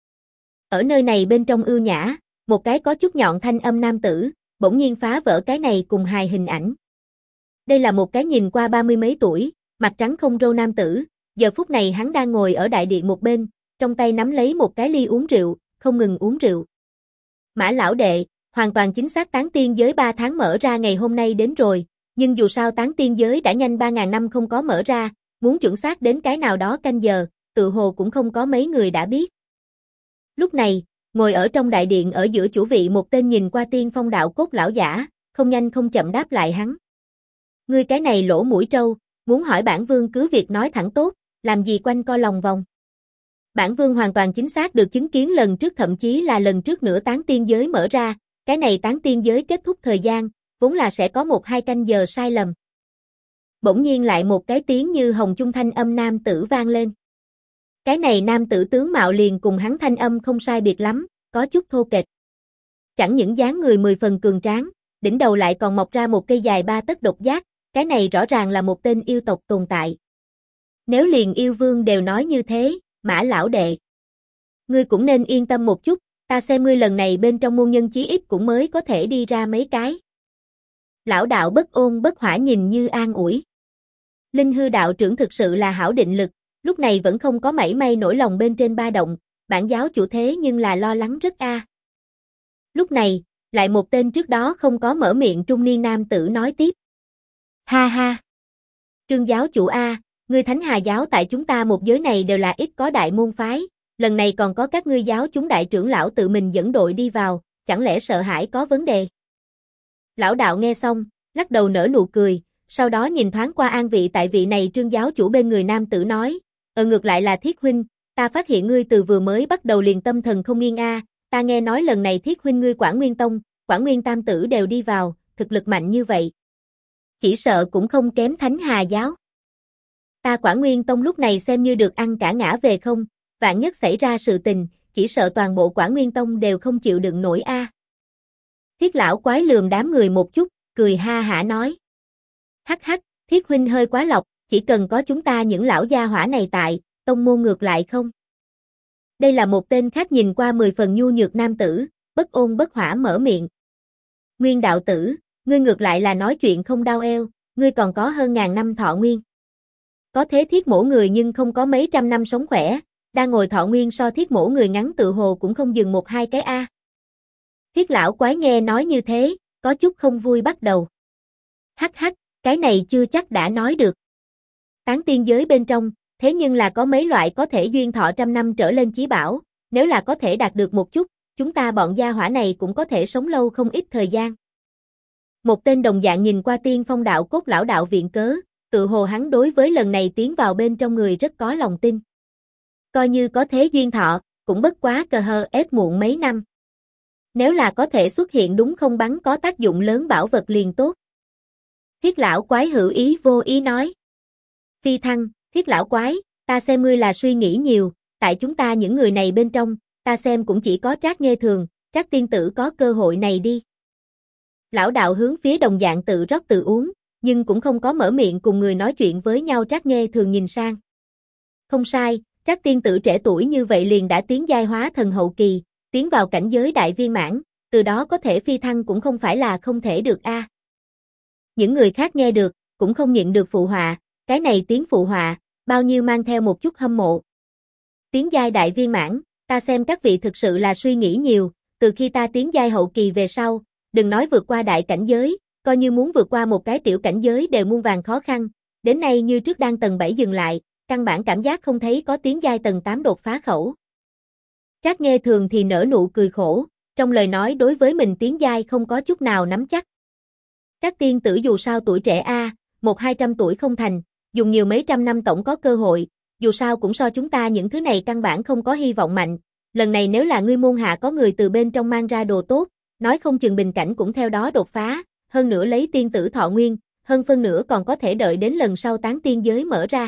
Ở nơi này bên trong ưu nhã, một cái có chút nhọn thanh âm nam tử, bỗng nhiên phá vỡ cái này cùng hài hình ảnh. Đây là một cái nhìn qua 30 mấy tuổi, mặt trắng không râu nam tử, giờ phút này hắn đang ngồi ở đại điện một bên, trong tay nắm lấy một cái ly uống rượu, không ngừng uống rượu. Mã lão đệ, hoàn toàn chính xác tán tiên giới 3 tháng mở ra ngày hôm nay đến rồi, nhưng dù sao tán tiên giới đã nhanh 3.000 năm không có mở ra, muốn chuẩn xác đến cái nào đó canh giờ, tự hồ cũng không có mấy người đã biết. Lúc này, ngồi ở trong đại điện ở giữa chủ vị một tên nhìn qua tiên phong đạo cốt lão giả, không nhanh không chậm đáp lại hắn. Ngươi cái này lỗ mũi trâu, muốn hỏi bản vương cứ việc nói thẳng tốt, làm gì quanh co lòng vòng. Bản vương hoàn toàn chính xác được chứng kiến lần trước thậm chí là lần trước nữa tán tiên giới mở ra, cái này tán tiên giới kết thúc thời gian, vốn là sẽ có 1-2 canh giờ sai lầm. Bỗng nhiên lại một cái tiếng như hồng trung thanh âm nam tử vang lên. Cái này nam tử tướng mạo liền cùng hắn thanh âm không sai biệt lắm, có chút thô kệch. Chẳng những dáng người 10 phần cường tráng, đỉnh đầu lại còn mọc ra một cây dài 3 tấc độc giác, cái này rõ ràng là một tên yêu tộc tồn tại. Nếu liền yêu vương đều nói như thế, Mã lão đệ, ngươi cũng nên yên tâm một chút, ta xem ngươi lần này bên trong môn nhân chí ít cũng mới có thể đi ra mấy cái. Lão đạo bất ôn bất hỏa nhìn như an ủi. Linh hư đạo trưởng thực sự là hảo định lực, lúc này vẫn không có mảy may nổi lòng bên trên ba động, bản giáo chủ thế nhưng là lo lắng rất a. Lúc này, lại một tên trước đó không có mở miệng trung niên nam tử nói tiếp. Ha ha. Trương giáo chủ a, ngươi Thánh Hà giáo tại chúng ta một giới này đều là ít có đại môn phái, lần này còn có các ngươi giáo chúng đại trưởng lão tự mình dẫn đội đi vào, chẳng lẽ sợ hãi có vấn đề? Lão đạo nghe xong, lắc đầu nở nụ cười, sau đó nhìn thoáng qua an vị tại vị này Trương giáo chủ bên người nam tử nói, ngược lại là Thiết huynh, ta phát hiện ngươi từ vừa mới bắt đầu liền tâm thần không yên a, ta nghe nói lần này Thiết huynh ngươi Quảng Nguyên Tông, Quảng Nguyên Tam tử đều đi vào, thực lực mạnh như vậy. Chỉ sợ cũng không kém Thánh Hà giáo. Ta Quảng Nguyên Tông lúc này xem như được ăn cả ngã về không, vạn nhất xảy ra sự tình, chỉ sợ toàn bộ Quảng Nguyên Tông đều không chịu đựng nổi a. Thiết lão quái lườm đám người một chút, cười ha hả nói. Hắc hắc, Thiết huynh hơi quá lọc, chỉ cần có chúng ta những lão gia hỏa này tại, tông môn ngược lại không. Đây là một tên khác nhìn qua 10 phần nhu nhược nam tử, bất ôn bất hỏa mở miệng. Nguyên đạo tử, ngươi ngược lại là nói chuyện không đau eo, ngươi còn có hơn ngàn năm thọ nguyên. Có thế Thiết mổ người nhưng không có mấy trăm năm sống khỏe, đang ngồi thọ nguyên so Thiết mổ người ngắn tự hồ cũng không dừng một hai cái a. Thiết lão quái nghe nói như thế, có chút không vui bắt đầu. Hắc hắc, cái này chưa chắc đã nói được. Tán tiên giới bên trong, thế nhưng là có mấy loại có thể duyên thọ trăm năm trở lên chí bảo, nếu là có thể đạt được một chút, chúng ta bọn gia hỏa này cũng có thể sống lâu không ít thời gian. Một tên đồng dạng nhìn qua Tiên Phong đạo cốt lão đạo viện cớ, tự hồ hắn đối với lần này tiến vào bên trong người rất có lòng tin. Coi như có thế duyên thọ, cũng bất quá cờ hờ ép muộn mấy năm. Nếu là có thể xuất hiện đúng không bắn có tác dụng lớn bảo vật liền tốt. Thiết lão quái hữu ý vô ý nói. Phi thăng, Thiết lão quái, ta xem ngươi là suy nghĩ nhiều, tại chúng ta những người này bên trong, ta xem cũng chỉ có Trác Nghê Thường, Trác tiên tử có cơ hội này đi. Lão đạo hướng phía đồng dạng tự rót tự uống, nhưng cũng không có mở miệng cùng người nói chuyện với nhau. Trác Nghê Thường nhìn sang. Không sai, Trác tiên tử trẻ tuổi như vậy liền đã tiến giai hóa thần hậu kỳ, tiến vào cảnh giới đại viên mãn, từ đó có thể phi thăng cũng không phải là không thể được a. Những người khác nghe được, cũng không nhịn được phụ họa, cái này tiếng phụ họa, bao nhiêu mang theo một chút hâm mộ. Tiến giai đại viên mãn, ta xem các vị thực sự là suy nghĩ nhiều, từ khi ta tiến giai hậu kỳ về sau, đừng nói vượt qua đại cảnh giới, coi như muốn vượt qua một cái tiểu cảnh giới đều muôn vàn khó khăn, đến nay như trước đang tầng 7 dừng lại, căn bản cảm giác không thấy có tiến giai tầng 8 đột phá khẩu. Trác Nghê Thường thì nở nụ cười khổ, trong lời nói đối với mình tiến giai không có chút nào nắm chắc. Trác tiên tử dù sao tuổi trẻ a, 100-200 tuổi không thành, dùng nhiều mấy trăm năm tổng có cơ hội, dù sao cũng so chúng ta những thứ này căn bản không có hy vọng mạnh. Lần này nếu là ngươi môn hạ có người từ bên trong mang ra đồ tốt, nói không chừng bình cảnh cũng theo đó đột phá, hơn nữa lấy tiên tử thọ nguyên, hơn phân nửa còn có thể đợi đến lần sau tán tiên giới mở ra.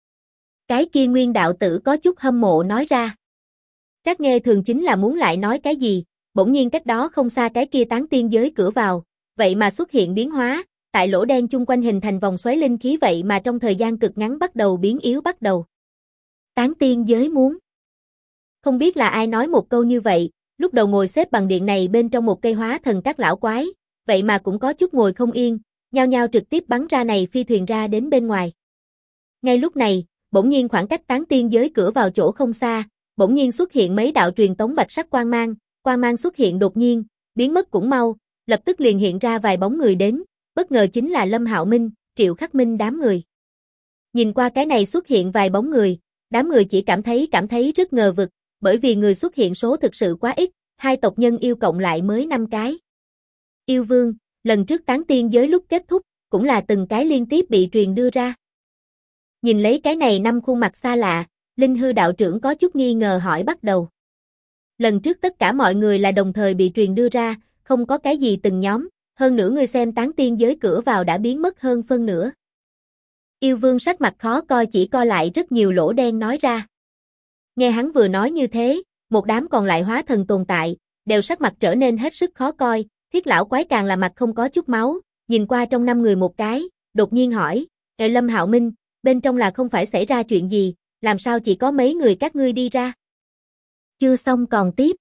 Cái kia Nguyên đạo tử có chút hâm mộ nói ra. Trác Nghê Thường chính là muốn lại nói cái gì, bỗng nhiên cách đó không xa cái kia tán tiên giới cửa vào, vậy mà xuất hiện biến hóa, tại lỗ đen chung quanh hình thành vòng xoáy linh khí vậy mà trong thời gian cực ngắn bắt đầu biến yếu bắt đầu. Tán tiên giới muốn. Không biết là ai nói một câu như vậy, lúc đầu ngồi xếp bằng điện này bên trong một cây hóa thần các lão quái, vậy mà cũng có chút ngồi không yên, nhao nhao trực tiếp bắn ra này phi thuyền ra đến bên ngoài. Ngay lúc này, bỗng nhiên khoảng cách tán tiên giới cửa vào chỗ không xa, bỗng nhiên xuất hiện mấy đạo truyền tống bạch sắc quang mang xuất hiện đột nhiên, biến mất cũng mau, lập tức liền hiện ra vài bóng người đến, bất ngờ chính là Lâm Hạo Minh, Triệu Khắc Minh đám người. Nhìn qua cái này xuất hiện vài bóng người, đám người chỉ cảm thấy rất ngờ vực, bởi vì người xuất hiện số thực sự quá ít, hai tộc nhân yêu cộng lại mới 5 cái. Yêu Vương, lần trước tán tiên giới lúc kết thúc, cũng là từng cái liên tiếp bị truyền đưa ra. Nhìn lấy cái này 5 khuôn mặt xa lạ, Linh Hư đạo trưởng có chút nghi ngờ hỏi bắt đầu. Lần trước tất cả mọi người là đồng thời bị truyền đưa ra, không có cái gì từng nhóm, hơn nữa người xem tán tiên giới cửa vào đã biến mất hơn phân nửa. Yêu Vương sắc mặt khó coi chỉ co lại rất nhiều lỗ đen nói ra. Nghe hắn vừa nói như thế, một đám còn lại hóa thần tồn tại, đều sắc mặt trở nên hết sức khó coi, Thiết lão quái càng là mặt không có chút máu, nhìn qua trong 5 người một cái, đột nhiên hỏi, Lâm Hạo Minh, bên trong là không phải xảy ra chuyện gì, làm sao chỉ có mấy người các ngươi đi ra? Chưa xong còn tiếp.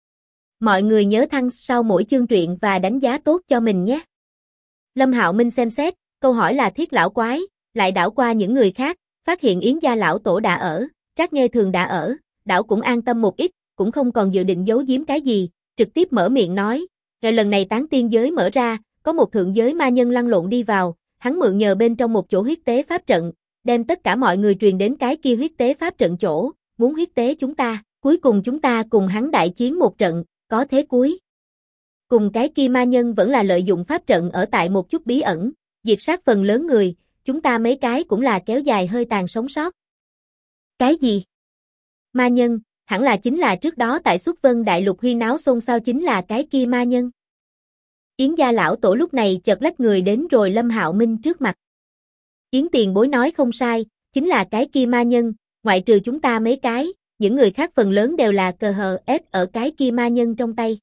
Mọi người nhớ thăng sau mỗi chương truyện và đánh giá tốt cho mình nhé. Lâm Hạo Minh xem xét, câu hỏi là Thiết lão quái, lại đảo qua những người khác, phát hiện Yến gia lão tổ đã ở, Trác Nghê Thường đã ở, đảo cũng an tâm một ít, cũng không còn dự định giấu giếm cái gì, trực tiếp mở miệng nói, lần này tán tiên giới mở ra, có một thượng giới ma nhân lăn lộn đi vào, hắn mượn nhờ bên trong một chỗ huyết tế pháp trận, đem tất cả mọi người truyền đến cái kia huyết tế pháp trận chỗ, muốn huyết tế chúng ta, cuối cùng chúng ta cùng hắn đại chiến một trận, có thế cuối Cùng cái kia ma nhân vẫn là lợi dụng pháp trận ở tại một chút bí ẩn, diệt sát phần lớn người, chúng ta mấy cái cũng là kéo dài hơi tàn sống sót. Cái gì? Ma nhân, hẳn là chính là trước đó tại Xuất Vân Đại Lục huyên náo xôn xao chính là cái kia ma nhân. Yến gia lão tổ lúc này chợt lách người đến rồi Lâm Hạo Minh trước mặt. Yến tiền bối nói không sai, chính là cái kia ma nhân, ngoại trừ chúng ta mấy cái, những người khác phần lớn đều là cờ hờ ép ở cái kia ma nhân trong tay.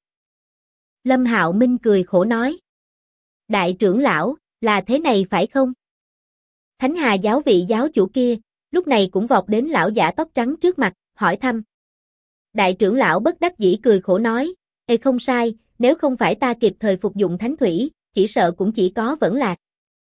Lâm Hạo Minh cười khổ nói. Đại trưởng lão, là thế này phải không? Thánh Hà giáo vị giáo chủ kia, lúc này cũng vọt đến lão giả tóc trắng trước mặt, hỏi thăm. Đại trưởng lão bất đắc dĩ cười khổ nói, ê không sai, nếu không phải ta kịp thời phục dụng thánh thủy, chỉ sợ cũng chỉ có vẫn lạc.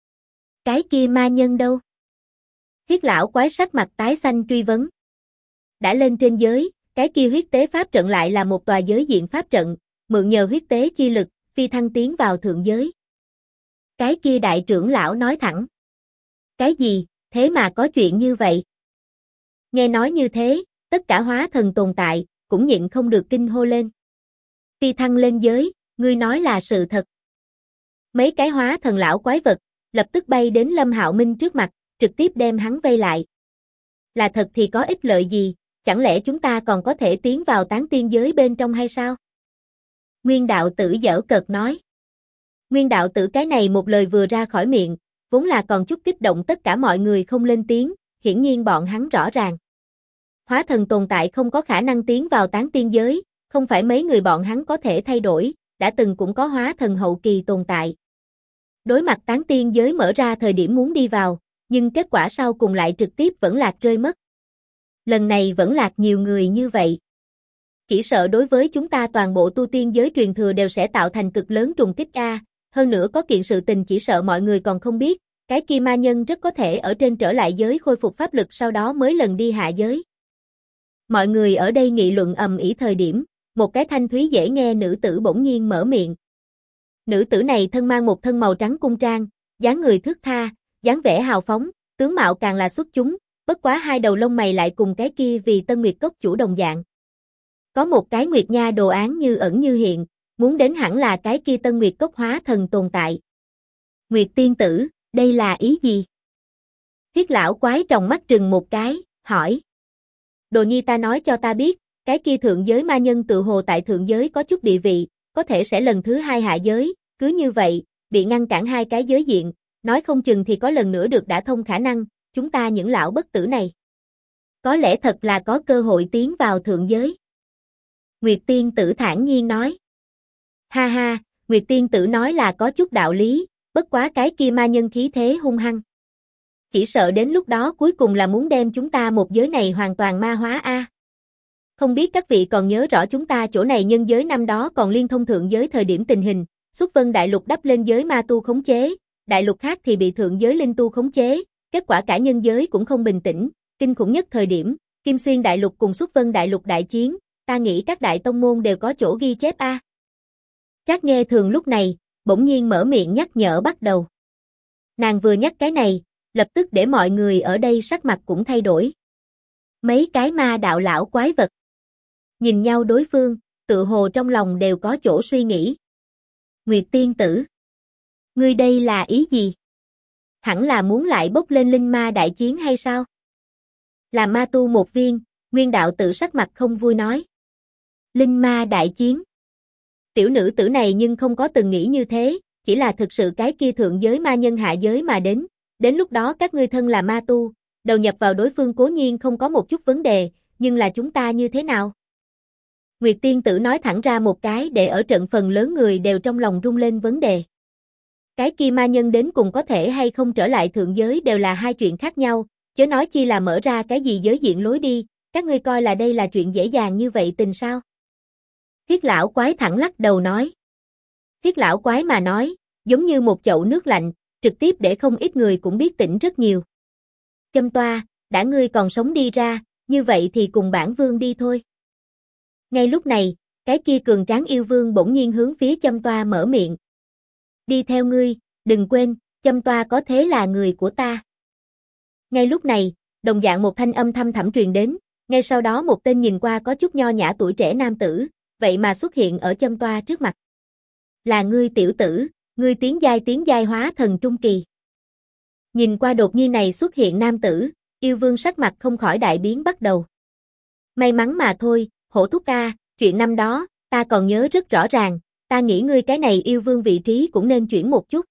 Cái kia ma nhân đâu? Thiết lão quái sắc mặt tái xanh truy vấn. Đã lên trên giới, cái kia huyết tế pháp trận lại là một tòa giới diện pháp trận, mượn nhờ huyết tế chi lực, phi thăng tiến vào thượng giới. Cái kia đại trưởng lão nói thẳng. Cái gì, thế mà có chuyện như vậy? Nghe nói như thế, tất cả hóa thần tồn tại, cũng nhịn không được kinh hô lên. Phi thăng lên giới, ngươi nói là sự thật. Mấy cái hóa thần lão quái vật, lập tức bay đến Lâm Hạo Minh trước mặt, trực tiếp đem hắn vây lại. Là thật thì có ích lợi gì, chẳng lẽ chúng ta còn có thể tiến vào tán tiên giới bên trong hay sao? Nguyên đạo tử giễu cợt nói. Nguyên đạo tử cái này một lời vừa ra khỏi miệng, vốn là còn chút kích động tất cả mọi người không lên tiếng, hiển nhiên bọn hắn rõ ràng. Hóa thần tồn tại không có khả năng tiến vào tán tiên giới, không phải mấy người bọn hắn có thể thay đổi, đã từng cũng có hóa thần hậu kỳ tồn tại. Đối mặt tán tiên giới mở ra thời điểm muốn đi vào, nhưng kết quả sau cùng lại trực tiếp vẫn lạc rơi mất. Lần này vẫn lạc nhiều người như vậy. Chỉ sợ đối với chúng ta toàn bộ tu tiên giới truyền thừa đều sẽ tạo thành cực lớn trùng kích a. Hơn nữa có kiện sự tình chỉ sợ mọi người còn không biết, cái kia ma nhân rất có thể ở trên trở lại giới khôi phục pháp lực sau đó mới lần đi hạ giới. Mọi người ở đây nghị luận ầm ĩ thời điểm, một cái thanh thúy dễ nghe nữ tử bỗng nhiên mở miệng. Nữ tử này thân mang một thân màu trắng cung trang, dáng người thướt tha, dáng vẻ hào phóng, tướng mạo càng là xuất chúng, bất quá hai đầu lông mày lại cùng cái kia vì Tân Nguyệt Cốc chủ đồng dạng. Có một cái nguyệt nha đồ án như ẩn như hiện, muốn đến hẳn là cái kia Tân Nguyệt Cốc hóa thần tồn tại. Nguyệt tiên tử, đây là ý gì? Thiết lão quái tròng mắt trừng một cái, hỏi. Đồ nhi ta nói cho ta biết, cái kia thượng giới ma nhân tự hồ tại thượng giới có chút địa vị, có thể sẽ lần thứ hai hạ giới, cứ như vậy, bị ngăn cản hai cái giới diện, nói không chừng thì có lần nữa được đả thông khả năng, chúng ta những lão bất tử này. Có lẽ thật là có cơ hội tiến vào thượng giới. Nguyệt tiên tử thản nhiên nói. Ha ha, Nguyệt tiên tử nói là có chút đạo lý, bất quá cái kia ma nhân khí thế hung hăng. Chỉ sợ đến lúc đó cuối cùng là muốn đem chúng ta một giới này hoàn toàn ma hóa a. Không biết các vị còn nhớ rõ chúng ta chỗ này nhân giới năm đó còn liên thông thượng giới thời điểm tình hình, Xuất Vân Đại Lục đắp lên giới ma tu khống chế, đại lục khác thì bị thượng giới linh tu khống chế, kết quả cả nhân giới cũng không bình tĩnh, kinh khủng nhất thời điểm, Kim Xuyên Đại Lục cùng Xuất Vân Đại Lục đại chiến, ta nghĩ các đại tông môn đều có chỗ ghi chép a. Trác Nghe Thường lúc này, bỗng nhiên mở miệng nhắc nhở bắt đầu. Nàng vừa nhắc cái này, lập tức để mọi người ở đây sắc mặt cũng thay đổi. Mấy cái ma đạo lão quái vật. Nhìn nhau đối phương, tự hồ trong lòng đều có chỗ suy nghĩ. Nguyệt tiên tử. Ngươi đây là ý gì? Hẳn là muốn lại bốc lên linh ma đại chiến hay sao? Là ma tu một viên, Nguyên đạo tử sắc mặt không vui nói. Linh ma đại chiến. Tiểu nữ tử này nhưng không có từng nghĩ như thế, chỉ là thực sự cái kia thượng giới ma nhân hạ giới mà đến lúc đó các ngươi thân là ma tu, đầu nhập vào đối phương cố nhiên không có một chút vấn đề, nhưng là chúng ta như thế nào? Nguyệt tiên tử nói thẳng ra một cái để ở trận phần lớn người đều trong lòng rung lên vấn đề. Cái kia ma nhân đến cùng có thể hay không trở lại thượng giới đều là hai chuyện khác nhau, chớ nói chi là mở ra cái gì giới diện lối đi, các ngươi coi là đây là chuyện dễ dàng như vậy tình sao? Thiết lão quái thẳng lắc đầu nói. Thiết lão quái mà nói, giống như một chậu nước lạnh, trực tiếp để không ít người cũng biết tỉnh rất nhiều. Châm toa, đã ngươi còn sống đi ra, như vậy thì cùng bản vương đi thôi. Ngay lúc này, cái kia cường tráng yêu vương bỗng nhiên hướng phía Châm toa mở miệng. Đi theo ngươi, đừng quên, Châm toa có thế là người của ta. Ngay lúc này, đồng dạng một thanh âm thâm thẳm truyền đến, ngay sau đó một tên nhìn qua có chút nho nhã tuổi trẻ nam tử, vậy mà xuất hiện ở Châm toa trước mặt. Là ngươi tiểu tử, ngươi tiến giai hóa thần trung kỳ. Nhìn qua đột nhiên này xuất hiện nam tử, yêu vương sắc mặt không khỏi đại biến bắt đầu. May mắn mà thôi, hổ thúc ca, chuyện năm đó, ta còn nhớ rất rõ ràng, ta nghĩ ngươi cái này yêu vương vị trí cũng nên chuyển một chút.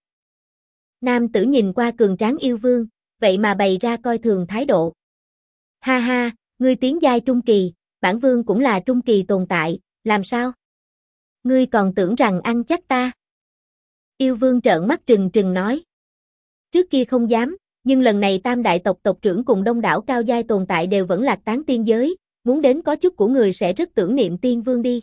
Nam tử nhìn qua cường tráng yêu vương, vậy mà bày ra coi thường thái độ. Ha ha, ngươi tiến giai trung kỳ, bản vương cũng là trung kỳ tồn tại, làm sao? Ngươi còn tưởng rằng ăn chắc ta? Yêu vương trợn mắt trừng trừng nói. Trước kia không dám, nhưng lần này tam đại tộc tộc trưởng cùng đông đảo cao giai tồn tại đều vẫn lạc tán tiên giới, muốn đến có chút của người sẽ rất tưởng niệm tiên vương đi.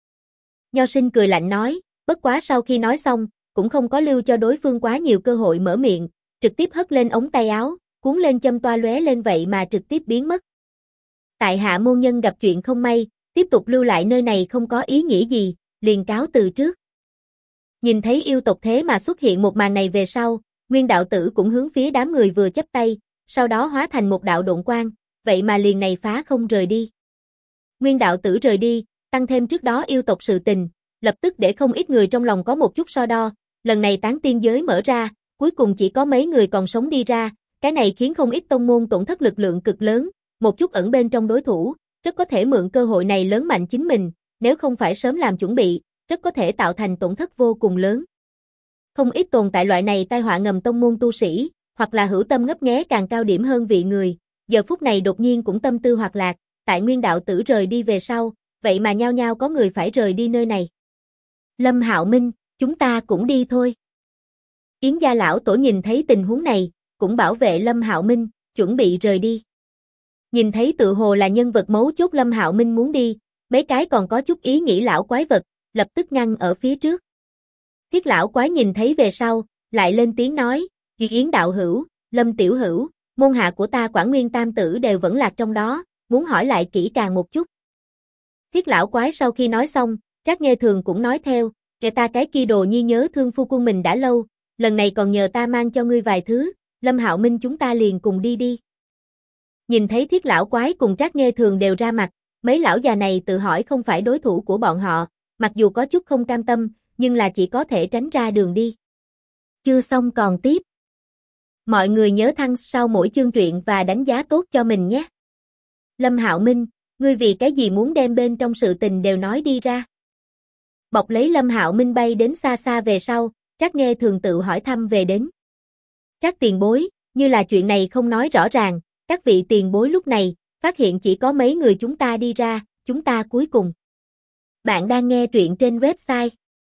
Nho sinh cười lạnh nói, bất quá sau khi nói xong, cũng không có lưu cho đối phương quá nhiều cơ hội mở miệng, trực tiếp hất lên ống tay áo, cuốn lên châm toa lóe lên vậy mà trực tiếp biến mất. Tại hạ môn nhân gặp chuyện không may, tiếp tục lưu lại nơi này không có ý nghĩa gì, liền cáo từ trước. Nhìn thấy yêu tộc thế mà xuất hiện một màn này về sau, Nguyên đạo tử cũng hướng phía đám người vừa chắp tay, sau đó hóa thành một đạo độn quang, vậy mà liền này phá không rời đi. Nguyên đạo tử rời đi, tăng thêm trước đó yêu tộc sự tình, lập tức để không ít người trong lòng có một chút so đo, lần này tán tiên giới mở ra, cuối cùng chỉ có mấy người còn sống đi ra, cái này khiến không ít tông môn tổn thất lực lượng cực lớn, một chút ẩn bên trong đối thủ, rất có thể mượn cơ hội này lớn mạnh chính mình, nếu không phải sớm làm chuẩn bị, rất có thể tạo thành tổn thất vô cùng lớn. Không ít tồn tại loại này tai họa ngầm tông môn tu sĩ, hoặc là hữu tâm ngấp nghé càng cao điểm hơn vị người, giờ phút này đột nhiên cũng tâm tư hoạt lạc, tại Nguyên đạo tử rời đi về sau, vậy mà nhao nhao có người phải rời đi nơi này. Lâm Hạo Minh, chúng ta cũng đi thôi. Yến gia lão tổ nhìn thấy tình huống này, cũng bảo vệ Lâm Hạo Minh, chuẩn bị rời đi. Nhìn thấy tự hồ là nhân vật mấu chốt Lâm Hạo Minh muốn đi, mấy cái còn có chút ý nghĩ lão quái vật, lập tức ngăn ở phía trước. Thiết lão quái nhìn thấy về sau, lại lên tiếng nói, Yến đạo hữu, Lâm tiểu hữu, môn hạ của ta Quảng Nguyên tam tử đều vẫn lạc trong đó, muốn hỏi lại kỹ càng một chút. Thiết lão quái sau khi nói xong, Trác Nghê Thường cũng nói theo, kể ta cái kia đồ nhi nhớ thương phu quân mình đã lâu, lần này còn nhờ ta mang cho ngươi vài thứ, Lâm Hạo Minh chúng ta liền cùng đi đi. Nhìn thấy Thiết lão quái cùng Trác Nghê Thường đều ra mặt, mấy lão già này tự hỏi không phải đối thủ của bọn họ, mặc dù có chút không cam tâm, nhưng là chỉ có thể tránh ra đường đi. Chưa xong còn tiếp. Mọi người nhớ thăng sau mỗi chương truyện và đánh giá tốt cho mình nhé. Lâm Hạo Minh, ngươi vì cái gì muốn đem bên trong sự tình đều nói đi ra? Bọc lấy Lâm Hạo Minh bay đến xa xa về sau, Trác Nghê Thường tự hỏi thăm về đến. Trác tiền bối, như là chuyện này không nói rõ ràng, các vị tiền bối lúc này, phát hiện chỉ có mấy người chúng ta đi ra, chúng ta cuối cùng. Bạn đang nghe truyện trên website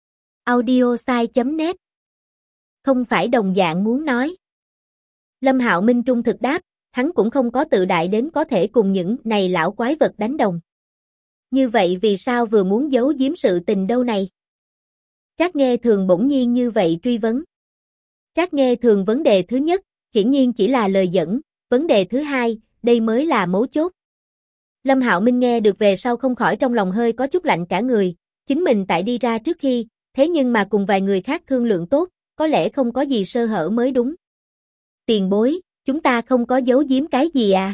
audiosai.net. Không phải đồng dạng muốn nói. Lâm Hạo Minh trung thực đáp, hắn cũng không có tự đại đến có thể cùng những này lão quái vật đánh đồng. Như vậy vì sao vừa muốn giấu giếm sự tình đâu này? Trác Nghê Thường bỗng nhiên như vậy truy vấn. Trác Nghê Thường vấn đề thứ nhất, hiển nhiên chỉ là lời dẫn, vấn đề thứ hai, đây mới là mấu chốt. Lâm Hạo Minh nghe được về sau không khỏi trong lòng hơi có chút lạnh cả người, chính mình tại đi ra trước khi, thế nhưng mà cùng vài người khác thương lượng tốt, có lẽ không có gì sơ hở mới đúng. Tiền bối, chúng ta không có giấu giếm cái gì à?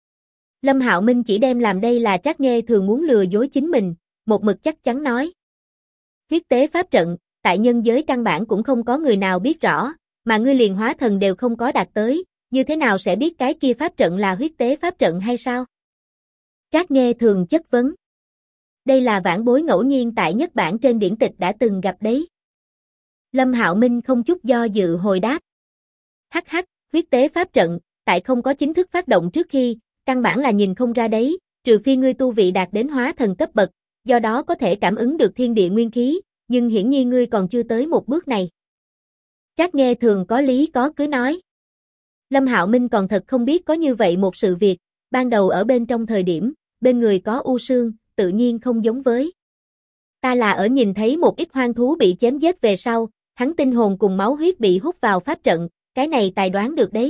Lâm Hạo Minh chỉ đem làm đây là Trác Nghê Thường muốn lừa dối chính mình, một mực chắc chắn nói. Huyết tế pháp trận, tại nhân giới căn bản cũng không có người nào biết rõ, mà ngươi liền hóa thần đều không có đạt tới, như thế nào sẽ biết cái kia pháp trận là huyết tế pháp trận hay sao? Trác Nghê Thường chất vấn. Đây là vãn bối ngẫu nhiên tại nhất bản trên điển tịch đã từng gặp đấy. Lâm Hạo Minh không chút do dự hồi đáp. Hắc hắc, huyết tế pháp trận, tại không có chính thức phát động trước khi, căn bản là nhìn không ra đấy, trừ phi ngươi tu vị đạt đến hóa thần cấp bậc, do đó có thể cảm ứng được thiên địa nguyên khí, nhưng hiển nhiên ngươi còn chưa tới một bước này. Trác Nghê Thường có lý có cứ nói. Lâm Hạo Minh còn thật không biết có như vậy một sự việc, ban đầu ở bên trong thời điểm, bên người có U Sương, tự nhiên không giống với. Ta là ở nhìn thấy một ít hoang thú bị chém giết về sau, hắn tinh hồn cùng máu huyết bị hút vào pháp trận, cái này tài đoán được đấy.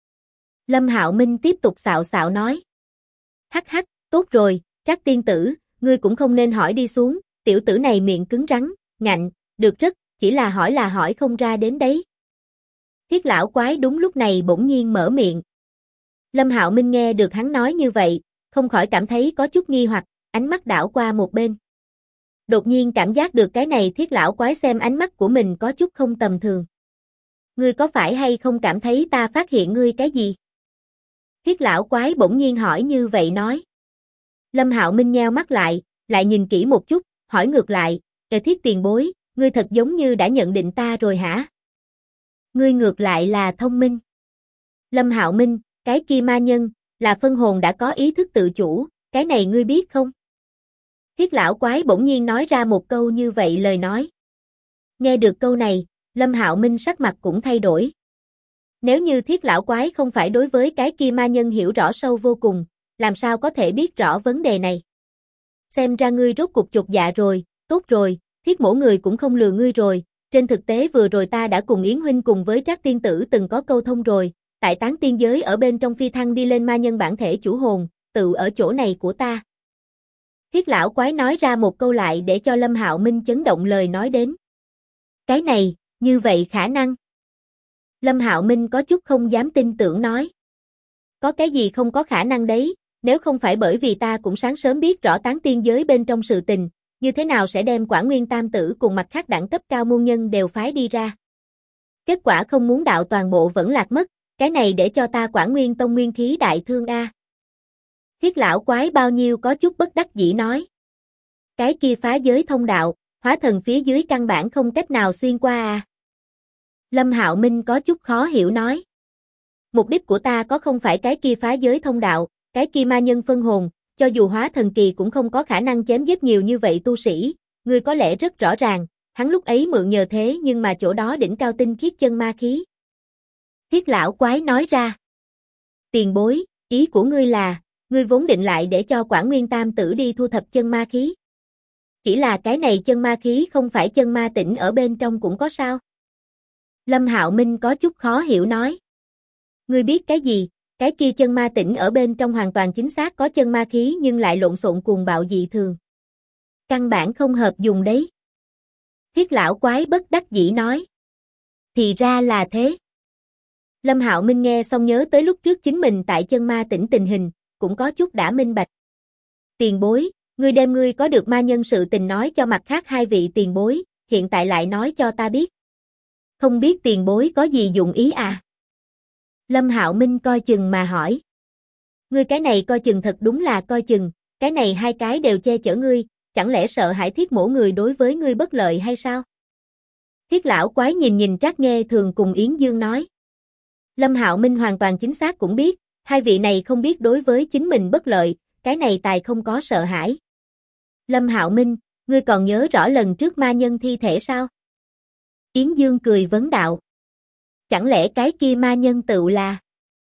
Lâm Hạo Minh tiếp tục xạo xạo nói. Hắc hắc, tốt rồi, Trác tiên tử, ngươi cũng không nên hỏi đi xuống, tiểu tử này miệng cứng rắn, ngạnh, được rất, chỉ là hỏi không ra đến đấy. Thiết lão quái đúng lúc này bỗng nhiên mở miệng. Lâm Hạo Minh nghe được hắn nói như vậy, không khỏi cảm thấy có chút nghi hoặc, ánh mắt đảo qua một bên. đột nhiên cảm giác được cái này Thiết lão quái xem ánh mắt của mình có chút không tầm thường. Ngươi có phải hay không cảm thấy ta phát hiện ngươi cái gì? Thiết lão quái bỗng nhiên hỏi như vậy nói. Lâm Hạo Minh nheo mắt lại nhìn kỹ một chút, hỏi ngược lại, Thiết tiền bối, ngươi thật giống như đã nhận định ta rồi hả? Ngươi ngược lại là thông minh. Lâm Hạo Minh, cái kia ma nhân, là phân hồn đã có ý thức tự chủ, cái này ngươi biết không? Thiết lão quái bỗng nhiên nói ra một câu như vậy lời nói. Nghe được câu này, Lâm Hạo Minh sắc mặt cũng thay đổi. Nếu như Thiết lão quái không phải đối với cái kia ma nhân hiểu rõ sâu vô cùng, làm sao có thể biết rõ vấn đề này? Xem ra ngươi rốt cục chột dạ rồi, tốt rồi, Thiết mỗ người cũng không lừa ngươi rồi, trên thực tế vừa rồi ta đã cùng Yến huynh cùng với Trác tiên tử từng có câu thông rồi, tại tán tiên giới ở bên trong phi thăng đi lên ma nhân bản thể chủ hồn, tự ở chỗ này của ta. Thiết lão quái nói ra một câu lại để cho Lâm Hạo Minh chấn động lời nói đến. Cái này, như vậy khả năng. Lâm Hạo Minh có chút không dám tin tưởng nói. Có cái gì không có khả năng đấy, nếu không phải bởi vì ta cũng sáng sớm biết rõ tán tiên giới bên trong sự tình, như thế nào sẽ đem Quả Nguyên Tam Tử cùng mặt khác đẳng cấp cao môn nhân đều phái đi ra. Kết quả không muốn đạo toàn bộ vẫn lạc mất, cái này để cho ta Quả Nguyên Tông nguyên khí đại thương a. Thiết lão quái bao nhiêu có chút bất đắc dĩ nói. Cái kia phá giới thông đạo, hóa thần phía dưới căn bản không cách nào xuyên qua à. Lâm Hạo Minh có chút khó hiểu nói. Mục đích của ta có không phải cái kia phá giới thông đạo, cái kia ma nhân phân hồn, cho dù hóa thần kỳ cũng không có khả năng chém giết nhiều như vậy tu sĩ, ngươi có lẽ rất rõ ràng, hắn lúc ấy mượn nhờ thế nhưng mà chỗ đó đỉnh cao tinh khiết chân ma khí. Thiết lão quái nói ra. Tiền bối, ý của ngươi là, ngươi vốn định lại để cho Quả Nguyên Tam Tử đi thu thập chân ma khí. Chỉ là cái này chân ma khí không phải chân ma tĩnh ở bên trong cũng có sao? Lâm Hạo Minh có chút khó hiểu nói. Ngươi biết cái gì, cái kia chân ma tĩnh ở bên trong hoàn toàn chính xác có chân ma khí nhưng lại lộn xộn cuồng bạo dị thường. Căn bản không hợp dùng đấy. Thiết lão quái bất đắc dĩ nói. Thì ra là thế. Lâm Hạo Minh nghe xong nhớ tới lúc trước chính mình tại chân ma tĩnh tình hình, cũng có chút đã minh bạch. Tiền bối, ngươi đem ngươi có được ma nhân sự tình nói cho mặt khác hai vị tiền bối, hiện tại lại nói cho ta biết. Không biết tiền bối có gì dụng ý à? Lâm Hạo Minh coi chừng mà hỏi. Ngươi cái này coi chừng thật đúng là coi chừng, cái này hai cái đều che chở ngươi, chẳng lẽ sợ hãi Thiết mỗ người đối với ngươi bất lợi hay sao? Thiết lão quái nhìn Trác Nghe Thường cùng Yến Dương nói. Lâm Hạo Minh hoàn toàn chính xác cũng biết, hai vị này không biết đối với chính mình bất lợi, cái này tài không có sợ hãi. Lâm Hạo Minh, ngươi còn nhớ rõ lần trước ma nhân thi thể sao? Yến Dương cười vấn đạo. Chẳng lẽ cái kia ma nhân tựu là?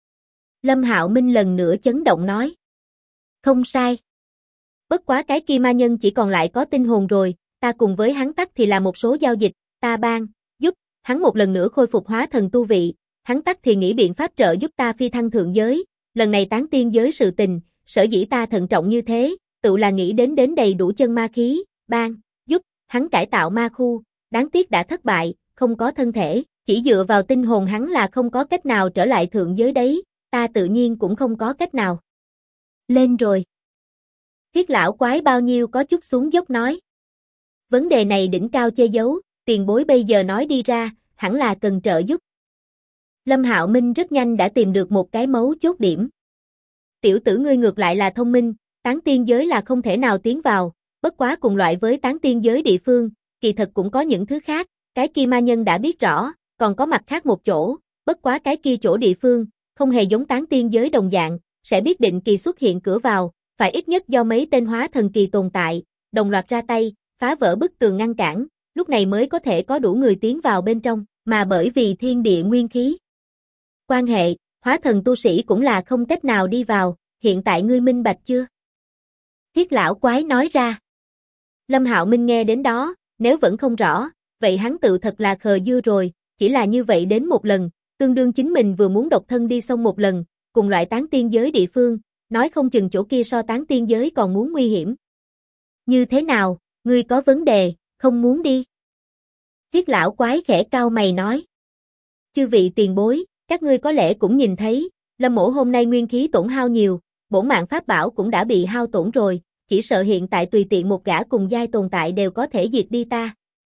Lâm Hạo Minh lần nữa chấn động nói. Không sai. Bất quá cái kia ma nhân chỉ còn lại có tinh hồn rồi, ta cùng với hắn tắc thì là một số giao dịch, ta giúp hắn một lần nữa khôi phục hóa thần tu vị, hắn tắc thì nghĩ biện pháp trợ giúp ta phi thăng thượng giới, lần này tán tiên giới sự tình, sở dĩ ta thận trọng như thế, tự là nghĩ đến đầy đủ chân ma khí, giúp hắn cải tạo ma khu, đáng tiếc đã thất bại, không có thân thể, chỉ dựa vào tinh hồn hắn là không có cách nào trở lại thượng giới đấy, ta tự nhiên cũng không có cách nào. Lên rồi. Thiết lão quái bao nhiêu có chút xuống dốc nói. Vấn đề này đỉnh cao che giấu, tiền bối bây giờ nói đi ra, hẳn là cần trợ giúp. Lâm Hạo Minh rất nhanh đã tìm được một cái mấu chốt điểm. Tiểu tử ngươi ngược lại là thông minh, tán tiên giới là không thể nào tiến vào, bất quá cùng loại với tán tiên giới địa phương, kỳ thật cũng có những thứ khác, cái kia ma nhân đã biết rõ, còn có mặt khác một chỗ, bất quá cái kia chỗ địa phương, không hề giống tán tiên giới đồng dạng, sẽ biết định kỳ xuất hiện cửa vào, phải ít nhất do mấy tên hóa thần kỳ tồn tại, đồng loạt ra tay, phá vỡ bức tường ngăn cản, lúc này mới có thể có đủ người tiến vào bên trong, mà bởi vì thiên địa nguyên khí. Quan hệ, hóa thần tu sĩ cũng là không cách nào đi vào, hiện tại ngươi minh bạch chưa? Thiết lão quái nói ra. Lâm Hạo Minh nghe đến đó, nếu vẫn không rõ, vậy hắn tự thật là khờ dưa rồi, chỉ là như vậy đến một lần, tương đương chính mình vừa muốn độc thân đi xong một lần, cùng loại tán tiên giới địa phương, nói không chừng chỗ kia so tán tiên giới còn muốn nguy hiểm. Như thế nào, ngươi có vấn đề, không muốn đi? Thiết lão quái khẽ cau mày nói. Chư vị tiền bối, các ngươi có lẽ cũng nhìn thấy, Lâm mỗ hôm nay nguyên khí tổn hao nhiều, bổn mạng pháp bảo cũng đã bị hao tổn rồi, chỉ sợ hiện tại tùy tiện một gã cùng giai tồn tại đều có thể diệt đi ta.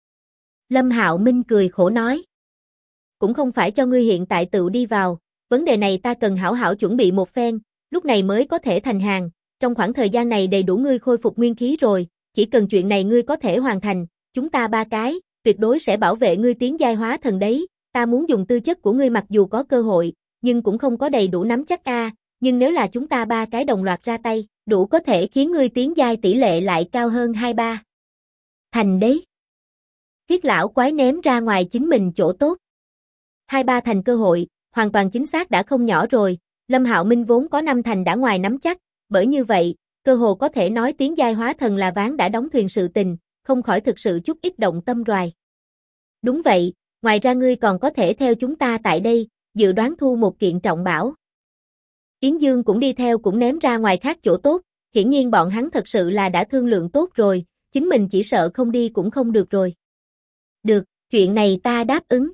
Lâm Hạo Minh cười khổ nói. Cũng không phải cho ngươi hiện tại tự đi vào, vấn đề này ta cần hảo hảo chuẩn bị một phen, lúc này mới có thể thành hàng, trong khoảng thời gian này đầy đủ ngươi khôi phục nguyên khí rồi, chỉ cần chuyện này ngươi có thể hoàn thành, chúng ta ba cái, tuyệt đối sẽ bảo vệ ngươi tiến giai hóa thần đấy, ta muốn dùng tư chất của ngươi mặc dù có cơ hội, nhưng cũng không có đầy đủ nắm chắc nhưng nếu là chúng ta ba cái đồng loạt ra tay, đủ có thể khiến ngươi tiến giai tỷ lệ lại cao hơn 2-3. Thành đấy. Thiết lão quái ném ra ngoài chính mình chỗ tốt. 2-3 thành cơ hội, hoàn toàn chính xác đã không nhỏ rồi, Lâm Hạo Minh vốn có 5 thành đã ngoài nắm chắc, bởi như vậy, cơ hồ có thể nói tiến giai hóa thần là ván đã đóng thuyền sự tình, không khỏi thực sự chút ít động tâm rồi. Đúng vậy, ngoài ra ngươi còn có thể theo chúng ta tại đây, dự đoán thu một kiện trọng bảo. Yến Dương cũng đi theo cũng ném ra ngoài khác chỗ tốt, hiển nhiên bọn hắn thật sự là đã thương lượng tốt rồi, chính mình chỉ sợ không đi cũng không được rồi. Được, chuyện này ta đáp ứng.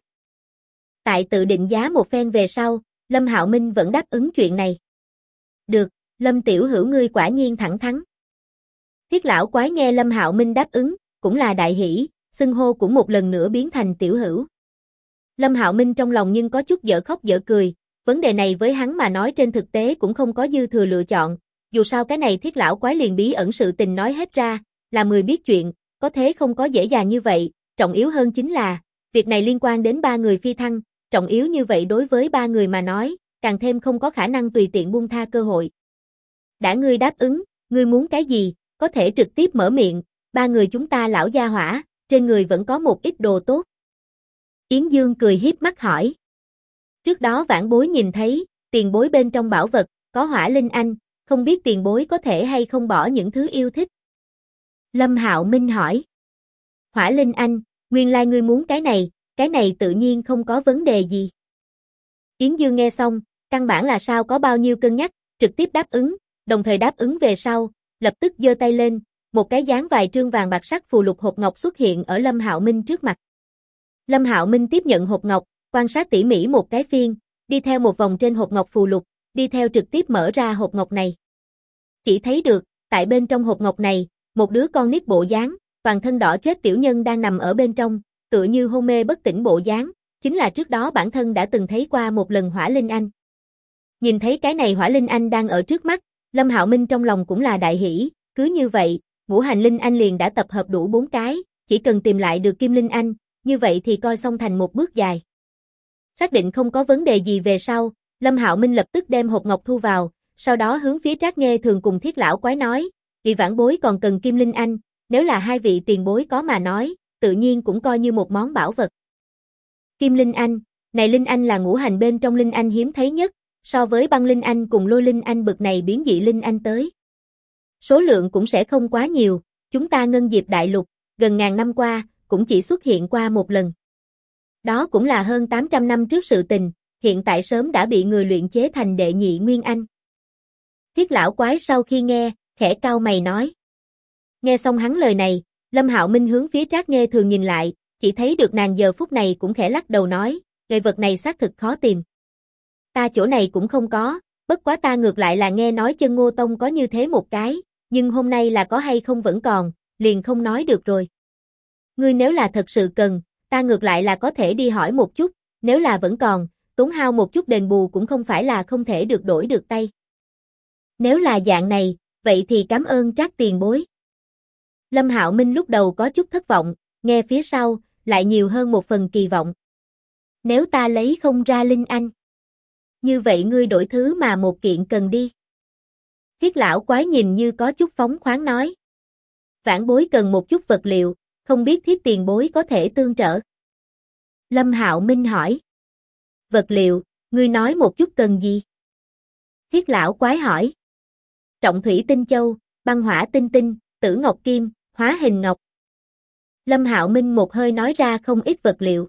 Tại tự định giá một phen về sau, Lâm Hạo Minh vẫn đáp ứng chuyện này. Được, Lâm tiểu hữu ngươi quả nhiên thẳng thắn. Thiết lão quái nghe Lâm Hạo Minh đáp ứng, cũng là đại hỉ, xưng hô cũng một lần nữa biến thành tiểu hữu. Lâm Hạo Minh trong lòng nhưng có chút dở khóc dở cười, vấn đề này với hắn mà nói trên thực tế cũng không có dư thừa lựa chọn, dù sao cái này thiết lão quái liền bí ẩn sự tình nói hết ra, là người biết chuyện, có thế không có dễ dàng như vậy, trọng yếu hơn chính là, việc này liên quan đến 3 người phi thăng, trọng yếu như vậy đối với 3 người mà nói, càng thêm không có khả năng tùy tiện buông tha cơ hội. Đã ngươi đáp ứng, ngươi muốn cái gì, có thể trực tiếp mở miệng, 3 người chúng ta lão gia hỏa, trên người vẫn có một ít đồ tốt. Yến Dương cười hiếp mắt hỏi. Trước đó vãn bối nhìn thấy, tiền bối bên trong bảo vật, có hỏa linh anh, không biết tiền bối có thể hay không bỏ những thứ yêu thích. Lâm Hạo Minh hỏi. Hỏa linh anh, nguyên lai ngươi muốn cái này tự nhiên không có vấn đề gì. Yến Dương nghe xong, căn bản là sao có bao nhiêu cân nhắc, trực tiếp đáp ứng, đồng thời đáp ứng về sau, lập tức giơ tay lên, một cái dáng vài trương vàng bạc sắc phù lục hộp ngọc xuất hiện ở Lâm Hạo Minh trước mặt. Lâm Hạo Minh tiếp nhận hộp ngọc, quan sát tỉ mỉ một cái phiên, đi theo một vòng trên hộp ngọc phù lục, đi theo trực tiếp mở ra hộp ngọc này. Chỉ thấy được, tại bên trong hộp ngọc này, một đứa con nít bộ dáng, toàn thân đỏ chót tiểu nhân đang nằm ở bên trong, tựa như hôn mê bất tỉnh bộ dáng, chính là trước đó bản thân đã từng thấy qua một lần Hỏa Linh Anh. Nhìn thấy cái này Hỏa Linh Anh đang ở trước mắt, Lâm Hạo Minh trong lòng cũng là đại hỉ, cứ như vậy, ngũ hành Linh Anh liền đã tập hợp đủ 4 cái, chỉ cần tìm lại được Kim Linh Anh, như vậy thì coi xong thành một bước dài. Xác định không có vấn đề gì về sau, Lâm Hạo Minh lập tức đem hộp ngọc thu vào, sau đó hướng phía Trác Nghê Thường cùng Thiết lão quái nói, vị vãn bối còn cần Kim Linh Anh, nếu là hai vị tiền bối có mà nói, tự nhiên cũng coi như một món bảo vật. Kim Linh Anh, này Linh Anh là ngũ hành bên trong Linh Anh hiếm thấy nhất, so với băng Linh Anh cùng lôi Linh Anh bậc này biến dị Linh Anh tới. Số lượng cũng sẽ không quá nhiều, chúng ta Ngân Diệp Đại Lục, gần ngàn năm qua, cũng chỉ xuất hiện qua một lần. Đó cũng là hơn 800 năm trước sự tình, hiện tại sớm đã bị người luyện chế thành đệ nhị Nguyên Anh. Thiết lão quái sau khi nghe, khẽ cau mày nói. Nghe xong hắn lời này, Lâm Hạo Minh hướng phía Trác Nghê Thường nhìn lại, chỉ thấy được nàng giờ phút này cũng khẽ lắc đầu nói, người vật này xác thực khó tìm. Ta chỗ này cũng không có, bất quá ta ngược lại là nghe nói Chân Ngô Tông có như thế một cái, nhưng hôm nay là có hay không vẫn còn, liền không nói được rồi. Ngươi nếu là thật sự cần, ta ngược lại là có thể đi hỏi một chút, nếu là vẫn còn, tốn hao một chút đền bù cũng không phải là không thể được đổi được tay. Nếu là dạng này, vậy thì cảm ơn Trác tiền bối. Lâm Hạo Minh lúc đầu có chút thất vọng, nghe phía sau, lại nhiều hơn một phần kỳ vọng. Nếu ta lấy không ra Linh Anh, như vậy ngươi đổi thứ mà một kiện cần đi. Thiết lão quái nhìn như có chút phóng khoáng nói. Vãn bối cần một chút vật liệu, không biết Thiết tiền bối có thể tương trợ. Lâm Hạo Minh hỏi. Vật liệu, ngươi nói một chút cần gì? Thiết lão quái hỏi. Trọng thủy tinh châu, băng hỏa tinh tinh, tử ngọc kim, hóa hình ngọc. Lâm Hạo Minh một hơi nói ra không ít vật liệu.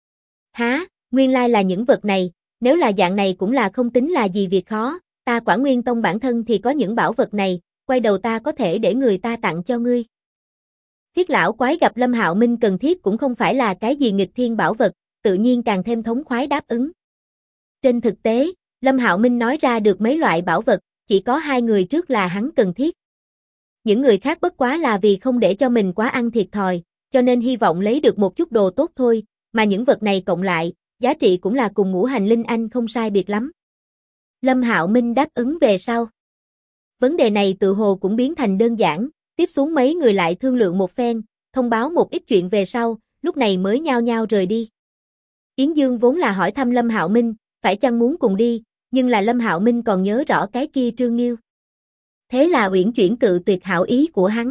Há, nguyên lai là những vật này, nếu là dạng này cũng là không tính là gì việc khó, ta Quả Nguyên Tông bản thân thì có những bảo vật này, quay đầu ta có thể để người ta tặng cho ngươi. Thiết lão quái gặp Lâm Hạo Minh cần thiết cũng không phải là cái gì nghịch thiên bảo vật, tự nhiên càng thêm thống khoái đáp ứng. Trên thực tế, Lâm Hạo Minh nói ra được mấy loại bảo vật, chỉ có 2 người trước là hắn cần thiết. những người khác bất quá là vì không để cho mình quá ăn thiệt thòi, cho nên hy vọng lấy được một chút đồ tốt thôi, mà những vật này cộng lại, giá trị cũng là cùng ngũ hành linh anh không sai biệt lắm. Lâm Hạo Minh đáp ứng về sau. Vấn đề này tự hồ cũng biến thành đơn giản, tiếp xuống mấy người lại thương lượng một phen, thông báo một ít chuyện về sau, lúc này mới nhao nhao rời đi. Yến Dương vốn là hỏi thăm Lâm Hạo Minh, phải chăng muốn cùng đi, nhưng là Lâm Hạo Minh còn nhớ rõ cái kia Trương Nghiêu. Thế là uyển chuyển cự tuyệt hảo ý của hắn.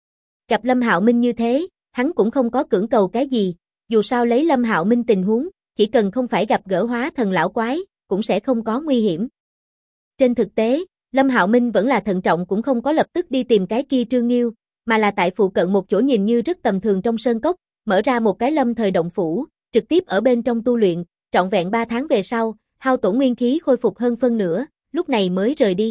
Gặp Lâm Hạo Minh như thế, hắn cũng không có cưỡng cầu cái gì, dù sao lấy Lâm Hạo Minh tình huống, chỉ cần không phải gặp gỡ hóa thần lão quái, cũng sẽ không có nguy hiểm. Trên thực tế, Lâm Hạo Minh vẫn là thận trọng cũng không có lập tức đi tìm cái kia Trương Nghiêu, mà là tại phụ cận một chỗ nhìn như rất tầm thường trong sơn cốc, mở ra một cái lâm thời động phủ, trực tiếp ở bên trong tu luyện, trọn vẹn 3 tháng về sau, hao tổn nguyên khí khôi phục hơn phân nửa, lúc này mới rời đi.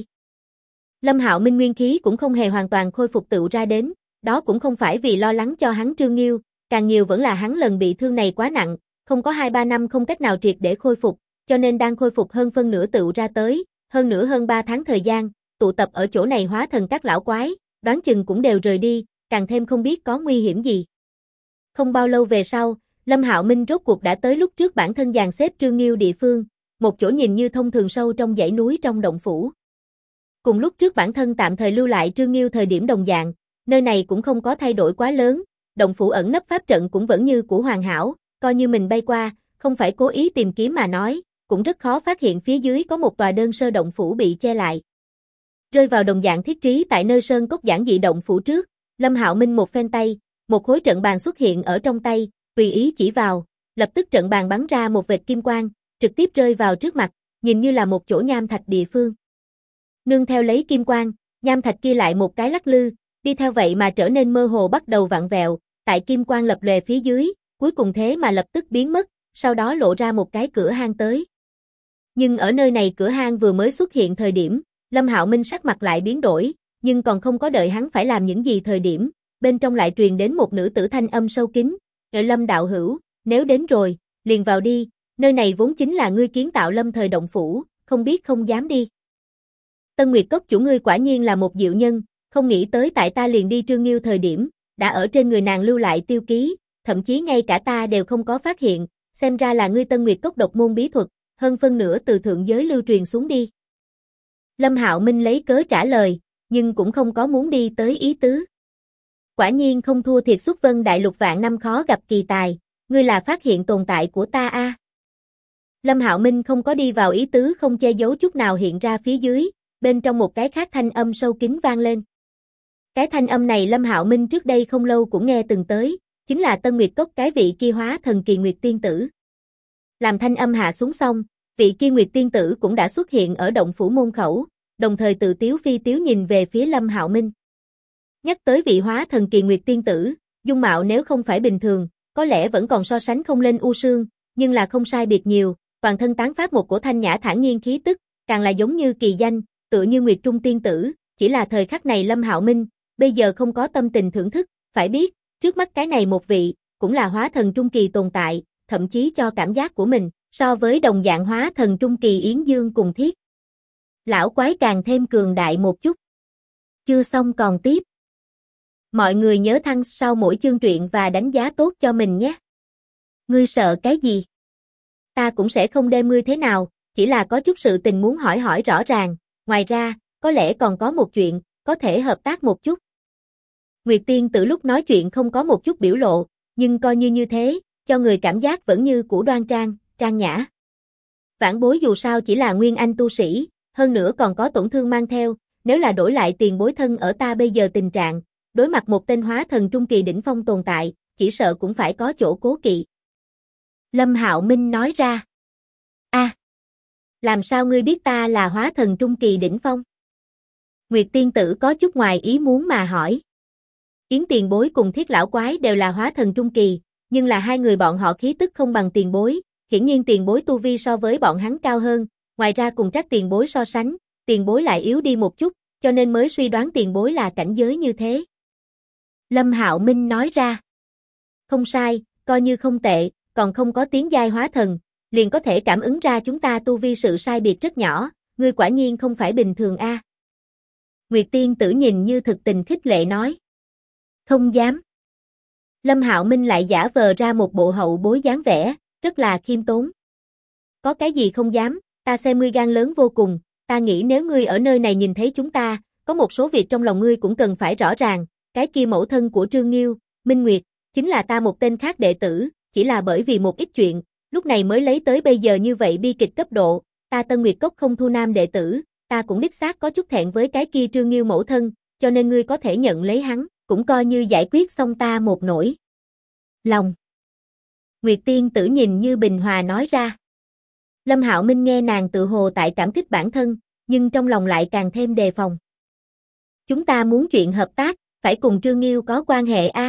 Lâm Hạo Minh nguyên khí cũng không hề hoàn toàn khôi phục tựu ra đến, đó cũng không phải vì lo lắng cho hắn Trương Nghiêu, càng nhiều vẫn là hắn lần bị thương này quá nặng, không có 2-3 năm không cách nào triệt để khôi phục, cho nên đang khôi phục hơn phân nửa tựu ra tới, hơn nữa hơn 3 tháng thời gian, tụ tập ở chỗ này hóa thần các lão quái, đoán chừng cũng đều rời đi, càng thêm không biết có nguy hiểm gì. Không bao lâu về sau, Lâm Hạo Minh rốt cuộc đã tới lúc trước bản thân dàn xếp Trương Nghiêu địa phương, một chỗ nhìn như thông thường sâu trong dãy núi trong động phủ. Cùng lúc trước bản thân tạm thời lưu lại Trương Nghiêu thời điểm đồng dạng, nơi này cũng không có thay đổi quá lớn, động phủ ẩn nấp pháp trận cũng vẫn như cũ hoàn hảo, coi như mình bay qua, không phải cố ý tìm kiếm mà nói, cũng rất khó phát hiện phía dưới có một tòa đơn sơ động phủ bị che lại. Rơi vào đồng dạng thiết trí tại nơi sơn cốc giản dị động phủ trước, Lâm Hạo Minh một phen tay, một khối trận bàn xuất hiện ở trong tay, tùy ý chỉ vào, lập tức trận bàn bắn ra một vệt kim quang, trực tiếp rơi vào trước mặt, nhìn như là một chỗ nham thạch địa phương. Nương theo lấy kim quang, nham thạch kia lại một cái lắc lư, đi theo vậy mà trở nên mơ hồ bắt đầu vặn vẹo, tại kim quang lập lòe phía dưới, cuối cùng thế mà lập tức biến mất, sau đó lộ ra một cái cửa hang tới. Nhưng ở nơi này cửa hang vừa mới xuất hiện thời điểm, Lâm Hạo Minh sắc mặt lại biến đổi, nhưng còn không có đợi hắn phải làm những gì thời điểm, bên trong lại truyền đến một nữ tử thanh âm sâu kín, Lâm đạo hữu, nếu đến rồi, liền vào đi, nơi này vốn chính là ngươi kiến tạo lâm thời động phủ, không biết không dám đi. Tân Nguyệt Cốc chủ ngươi quả nhiên là một diệu nhân, không nghĩ tới tại ta liền đi Trương Nghiêu thời điểm, đã ở trên người nàng lưu lại tiêu ký, thậm chí ngay cả ta đều không có phát hiện, xem ra là ngươi Tân Nguyệt Cốc độc môn bí thuật, hơn phân nửa từ thượng giới lưu truyền xuống đi. Lâm Hạo Minh lấy cớ trả lời, nhưng cũng không có muốn đi tới ý tứ. Quả nhiên không thua thiệt xuất vân đại lục vạn năm khó gặp kỳ tài, ngươi là phát hiện tồn tại của ta a. Lâm Hạo Minh không có đi vào ý tứ không che giấu chút nào hiện ra phía dưới, bên trong một cái khác thanh âm sâu kín vang lên. Cái thanh âm này Lâm Hạo Minh trước đây không lâu cũng nghe từng tới, chính là Tân Nguyệt Cốc cái vị kia hóa thần kỳ Nguyệt tiên tử. Làm thanh âm hạ xuống xong, vị kia Nguyệt tiên tử cũng đã xuất hiện ở động phủ môn khẩu, đồng thời tự tiếu phi tiếu nhìn về phía Lâm Hạo Minh. Nhắc tới vị hóa thần kỳ Nguyệt tiên tử, dung mạo nếu không phải bình thường, có lẽ vẫn còn so sánh không lên U Sương, nhưng là không sai biệt nhiều, toàn thân tán phát một cổ thanh nhã thản nhiên khí tức, càng là giống như kỳ danh, tựa như Nguyệt Trung tiên tử, chỉ là thời khắc này Lâm Hạo Minh, bây giờ không có tâm tình thưởng thức, phải biết, trước mắt cái này một vị, cũng là hóa thần trung kỳ tồn tại, thậm chí cho cảm giác của mình, so với đồng dạng hóa thần trung kỳ Yến Dương cùng Thiết. Lão quái càng thêm cường đại một chút. Chưa xong còn tiếp. Mọi người nhớ thăng sau mỗi chương truyện và đánh giá tốt cho mình nhé. Ngươi sợ cái gì? Ta cũng sẽ không đem ngươi thế nào, chỉ là có chút sự tình muốn hỏi hỏi rõ ràng, ngoài ra, có lẽ còn có một chuyện, có thể hợp tác một chút. Nguyệt tiên tử lúc nói chuyện không có một chút biểu lộ, nhưng coi như thế, cho người cảm giác vẫn như cũ đoan trang, trang nhã. Vãn bối dù sao chỉ là nguyên anh tu sĩ, hơn nữa còn có tổn thương mang theo, nếu là đổi lại tiền bối thân ở ta bây giờ tình trạng, đối mặt một tên hóa thần trung kỳ đỉnh phong tồn tại, chỉ sợ cũng phải có chỗ cố kỵ. Lâm Hạo Minh nói ra. Làm sao ngươi biết ta là hóa thần trung kỳ đỉnh phong? Nguyệt tiên tử có chút ngoài ý muốn mà hỏi. Yến tiền bối cùng Thiết lão quái đều là hóa thần trung kỳ, nhưng là hai người bọn họ khí tức không bằng tiền bối, hiển nhiên tiền bối tu vi so với bọn hắn cao hơn, ngoài ra cùng Trác tiền bối so sánh, tiền bối lại yếu đi một chút, cho nên mới suy đoán tiền bối là cảnh giới như thế. Lâm Hạo Minh nói ra. Không sai, coi như không tệ, còn không có tiến giai hóa thần, liền có thể cảm ứng ra chúng ta tu vi sự sai biệt rất nhỏ, ngươi quả nhiên không phải bình thường a. Nguyệt Tiên Tử nhìn như thực tình khích lệ nói. Không dám. Lâm Hạo Minh lại giả vờ ra một bộ hậu bối dáng vẻ, rất là khiêm tốn. Có cái gì không dám, ta xem ngươi gan lớn vô cùng, ta nghĩ nếu ngươi ở nơi này nhìn thấy chúng ta, có một số việc trong lòng ngươi cũng cần phải rõ ràng, cái kia mẫu thân của Trương Nghiêu, Minh Nguyệt, chính là ta một tên khác đệ tử, chỉ là bởi vì một ít chuyện, lúc này mới lấy tới bây giờ như vậy bi kịch cấp độ, ta Tân Nguyệt Cốc không thu nam đệ tử, ta cũng đích xác có chút thẹn với cái kia Trương Nghiêu mẫu thân, cho nên ngươi có thể nhận lấy hắn, cũng coi như giải quyết xong ta một nỗi lòng. Nguyệt Tiên Tử nhìn như bình hòa nói ra. Lâm Hạo Minh nghe nàng tự hồ tại cảm kích bản thân, nhưng trong lòng lại càng thêm đề phòng. Chúng ta muốn chuyện hợp tác, phải cùng Trương Nghiêu có quan hệ a.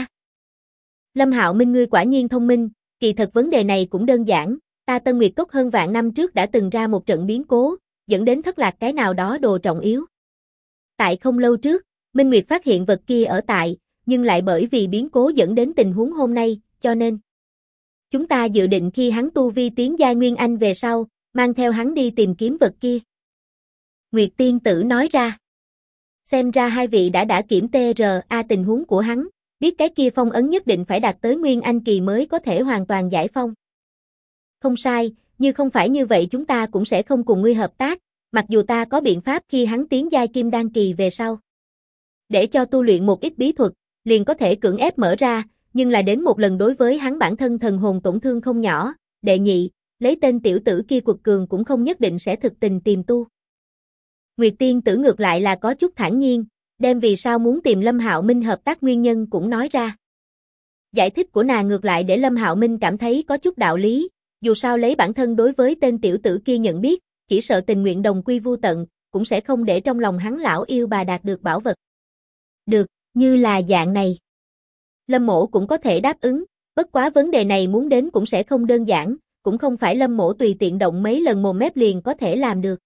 Lâm Hạo Minh ngươi quả nhiên thông minh, kỳ thật vấn đề này cũng đơn giản, ta Tân Nguyệt Cốc hơn vạn năm trước đã từng ra một trận biến cố, dẫn đến thất lạc cái nào đó đồ trọng yếu. Tại không lâu trước, Minh Nguyệt phát hiện vật kia ở tại, nhưng lại bởi vì biến cố dẫn đến tình huống hôm nay, cho nên chúng ta dự định khi hắn tu vi tiến giai Nguyên Anh về sau, mang theo hắn đi tìm kiếm vật kia. Nguyệt Tiên Tử nói ra. Xem ra hai vị đã kiểm tra tình huống của hắn, biết cái kia phong ấn nhất định phải đạt tới Nguyên Anh kỳ mới có thể hoàn toàn giải phong. Không sai, như không phải như vậy chúng ta cũng sẽ không cùng ngươi hợp tác, mặc dù ta có biện pháp khi hắn tiến giai Kim Đan kỳ về sau. Để cho tu luyện một ít bí thuật, liền có thể cưỡng ép mở ra, nhưng là đến một lần đối với hắn bản thân thần hồn tổn thương không nhỏ, đệ nhị, lấy tên tiểu tử kia quật cường cũng không nhất định sẽ thực tình tìm tu. Nguyệt Tiên Tử ngược lại là có chút thản nhiên, đem vì sao muốn tìm Lâm Hạo Minh hợp tác nguyên nhân cũng nói ra. Giải thích của nàng ngược lại để Lâm Hạo Minh cảm thấy có chút đạo lý, dù sao lấy bản thân đối với tên tiểu tử kia nhận biết, chỉ sợ tình nguyện đồng quy vu tận, cũng sẽ không để trong lòng hắn lão yêu bà đạt được bảo vật. Được, như là dạng này. Lâm Mỗ cũng có thể đáp ứng, bất quá vấn đề này muốn đến cũng sẽ không đơn giản, cũng không phải Lâm Mỗ tùy tiện động mấy lần mồm mép liền có thể làm được.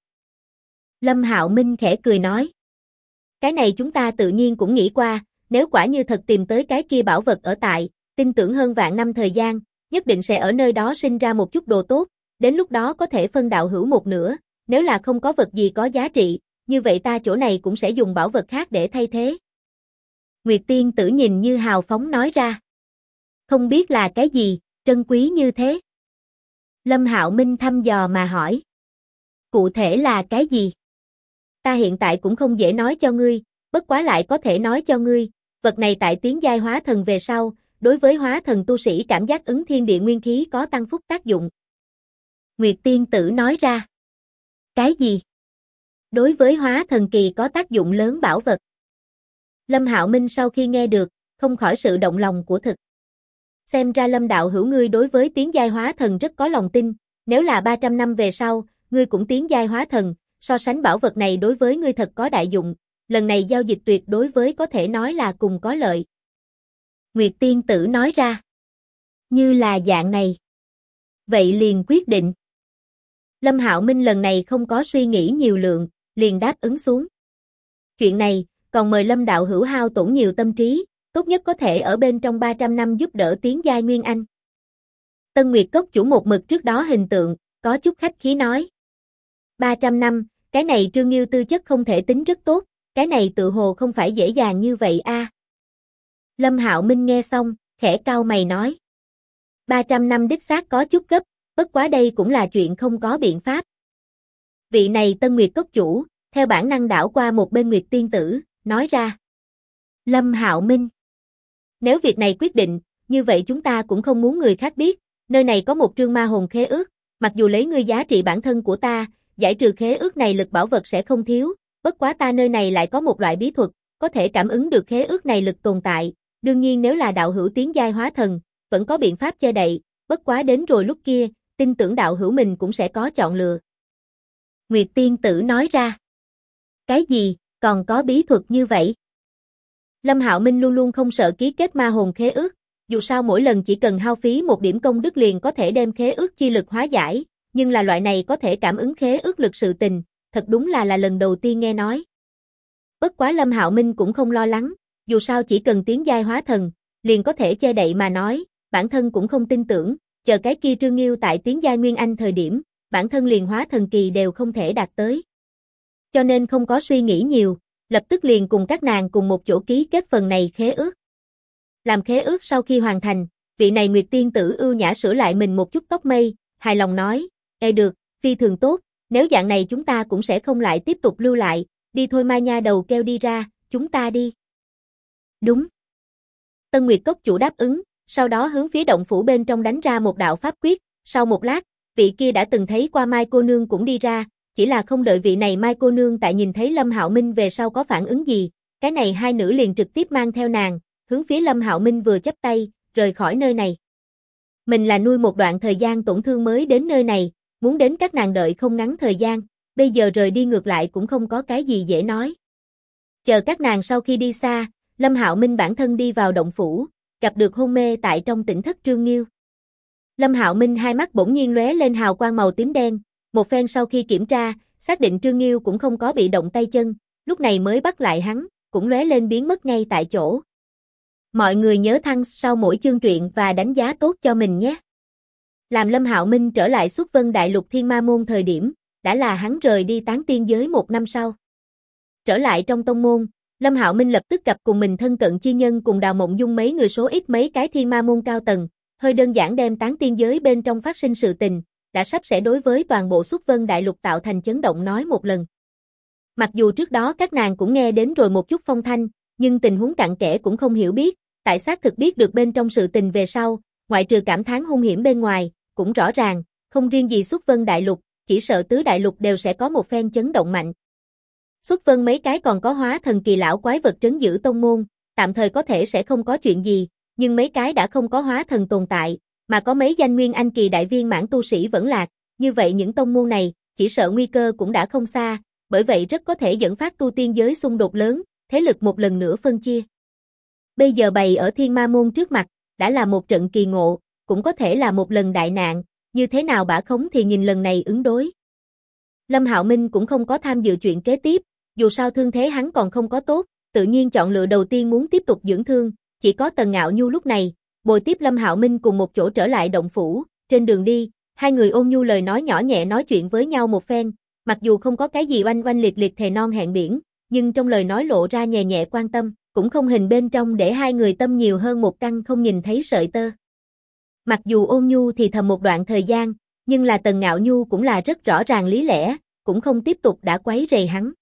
Lâm Hạo Minh khẽ cười nói. Cái này chúng ta tự nhiên cũng nghĩ qua, nếu quả như thật tìm tới cái kia bảo vật ở tại, tin tưởng hơn vạn năm thời gian, nhất định sẽ ở nơi đó sinh ra một chút đồ tốt, đến lúc đó có thể phân đạo hữu một nửa, nếu là không có vật gì có giá trị, như vậy ta chỗ này cũng sẽ dùng bảo vật khác để thay thế. Nguyệt Tiên Tử nhìn như hào phóng nói ra. Không biết là cái gì, trân quý như thế. Lâm Hạo Minh thăm dò mà hỏi. Cụ thể là cái gì? Ta hiện tại cũng không dễ nói cho ngươi, bất quá lại có thể nói cho ngươi, vật này tại tiến giai hóa thần về sau, đối với hóa thần tu sĩ cảm giác ứng thiên địa nguyên khí có tăng phúc tác dụng. Nguyệt Tiên Tử nói ra. Cái gì? Đối với hóa thần kỳ có tác dụng lớn bảo vật. Lâm Hạo Minh sau khi nghe được, không khỏi sự động lòng của thực. Xem ra Lâm đạo hữu ngươi đối với tiến giai hóa thần rất có lòng tin, nếu là 300 năm về sau, ngươi cũng tiến giai hóa thần, so sánh bảo vật này đối với ngươi thật có đại dụng, lần này giao dịch tuyệt đối với có thể nói là cùng có lợi. Nguyệt Tiên Tử nói ra. Như là dạng này. Vậy liền quyết định. Lâm Hạo Minh lần này không có suy nghĩ nhiều lượng, liền đáp ứng xuống. Chuyện này, còn mời Lâm đạo hữu hao tổn nhiều tâm trí, tốt nhất có thể ở bên trong 300 năm giúp đỡ tiến giai Nguyên Anh. Tân Nguyệt Cốc chủ một mực trước đó hình tượng, có chút khách khí nói. 300 năm, cái này Trương Nghiêu tư chất không thể tính rất tốt, cái này tự hồ không phải dễ dàng như vậy a. Lâm Hạo Minh nghe xong, khẽ cau mày nói. 300 năm đích xác có chút gấp, bất quá đây cũng là chuyện không có biện pháp. Vị này Tân Nguyệt Cốc chủ, theo bản năng đảo qua một bên Nguyệt Tiên Tử, nói ra. Lâm Hạo Minh. Nếu việc này quyết định, như vậy chúng ta cũng không muốn người khác biết, nơi này có một trương ma hồn khế ước, mặc dù lấy ngươi giá trị bản thân của ta, giải trừ khế ước này lực bảo vật sẽ không thiếu, bất quá ta nơi này lại có một loại bí thuật, có thể cảm ứng được khế ước này lực tồn tại, đương nhiên nếu là đạo hữu tiến giai hóa thần, vẫn có biện pháp che đậy, bất quá đến rồi lúc kia, tin tưởng đạo hữu mình cũng sẽ có chọn lựa. Nguyệt Tiên Tử nói ra. Cái gì, còn có bí thuật như vậy? Lâm Hạo Minh luôn luôn không sợ ký kết ma hồn khế ước, dù sao mỗi lần chỉ cần hao phí một điểm công đức liền có thể đem khế ước chi lực hóa giải, nhưng là loại này có thể cảm ứng khế ước lực sự tình, thật đúng là lần đầu tiên nghe nói. Bất quá Lâm Hạo Minh cũng không lo lắng, dù sao chỉ cần tiến giai hóa thần, liền có thể che đậy mà nói, bản thân cũng không tin tưởng, chờ cái kia Trương Nghiêu tại tiến giai Nguyên Anh thời điểm, bản thân liền hóa thần kỳ đều không thể đạt tới. Cho nên không có suy nghĩ nhiều, lập tức liền cùng các nàng cùng một chỗ ký kết phần này khế ước. Làm khế ước sau khi hoàn thành, vị này Nguyệt tiên tử ưu nhã sửa lại mình một chút tóc mây, hài lòng nói, được, phi thường tốt, nếu dạng này chúng ta cũng sẽ không lại tiếp tục lưu lại, đi thôi Mai nha đầu kêu đi ra, chúng ta đi. Đúng. Tân Nguyệt cốc chủ đáp ứng, sau đó hướng phía động phủ bên trong đánh ra một đạo pháp quyết, sau một lát, vị kia đã từng thấy qua Mai cô nương cũng đi ra, chỉ là không đợi vị này Mai cô nương tại nhìn thấy Lâm Hạo Minh về sau có phản ứng gì, cái này hai nữ liền trực tiếp mang theo nàng, hướng phía Lâm Hạo Minh vừa chắp tay, rời khỏi nơi này. Mình là nuôi một đoạn thời gian tổn thương mới đến nơi này, muốn đến các nàng đợi không ngắn thời gian, bây giờ rời đi ngược lại cũng không có cái gì dễ nói. Chờ các nàng sau khi đi xa, Lâm Hạo Minh bản thân đi vào động phủ, gặp được hôn mê tại trong tỉnh thất Trương Nghiêu. Lâm Hạo Minh hai mắt bỗng nhiên lóe lên hào quang màu tím đen, một phen sau khi kiểm tra, xác định Trương Nghiêu cũng không có bị động tay chân, lúc này mới bắt lại hắn, cũng lóe lên biến mất ngay tại chỗ. Mọi người nhớ thăng sau mỗi chương truyện và đánh giá tốt cho mình nhé. Làm Lâm Hạo Minh trở lại Xuất Vân Đại Lục Thiên Ma Môn thời điểm, đã là hắn rời đi tán tiên giới một năm sau. Trở lại trong tông môn, Lâm Hạo Minh lập tức gặp cùng mình thân cận chi nhân cùng Đào Mộng Dung mấy người số ít mấy cái Thiên Ma Môn cao tầng, hơi đơn giản đem tán tiên giới bên trong phát sinh sự tình, đã sắp sẽ đối với toàn bộ Xuất Vân Đại Lục tạo thành chấn động nói một lần. Mặc dù trước đó các nàng cũng nghe đến rồi một chút phong thanh, nhưng tình huống cặn kẽ cũng không hiểu biết, tại xác thực biết được bên trong sự tình về sau, ngoại trừ cảm thán hung hiểm bên ngoài, cũng rõ ràng, không riêng gì Xuất Vân Đại Lục, chỉ sợ tứ đại lục đều sẽ có một phen chấn động mạnh. Xuất Vân mấy cái còn có hóa thần kỳ lão quái vật trấn giữ tông môn, tạm thời có thể sẽ không có chuyện gì, nhưng mấy cái đã không có hóa thần tồn tại, mà có mấy danh nguyên anh kỳ đại viên mãn tu sĩ vẫn lạc, như vậy những tông môn này, chỉ sợ nguy cơ cũng đã không xa, bởi vậy rất có thể dẫn phát tu tiên giới xung đột lớn, thế lực một lần nữa phân chia. Bây giờ bày ở Thiên Ma Môn trước mặt, đã là một trận kỳ ngộ, cũng có thể là một lần đại nạn, như thế nào bả khống thì nhìn lần này ứng đối. Lâm Hạo Minh cũng không có tham dự chuyện kế tiếp, dù sao thương thế hắn còn không có tốt, tự nhiên chọn lựa đầu tiên muốn tiếp tục dưỡng thương, chỉ có Tần Ngạo Nhu lúc này, bồi tiếp Lâm Hạo Minh cùng một chỗ trở lại động phủ, trên đường đi, hai người ôn nhu lời nói nhỏ nhẹ nói chuyện với nhau một phen, mặc dù không có cái gì oanh oanh liệt liệt thề non hẹn biển, nhưng trong lời nói lộ ra nhẹ nhẹ quan tâm, cũng không hình bên trong để hai người tâm nhiều hơn một căn không nhìn thấy sợi tơ. Mặc dù ôn nhu thì thầm một đoạn thời gian, nhưng là Tần Ngạo Nhu cũng là rất rõ ràng lý lẽ, cũng không tiếp tục đã quấy rầy hắn.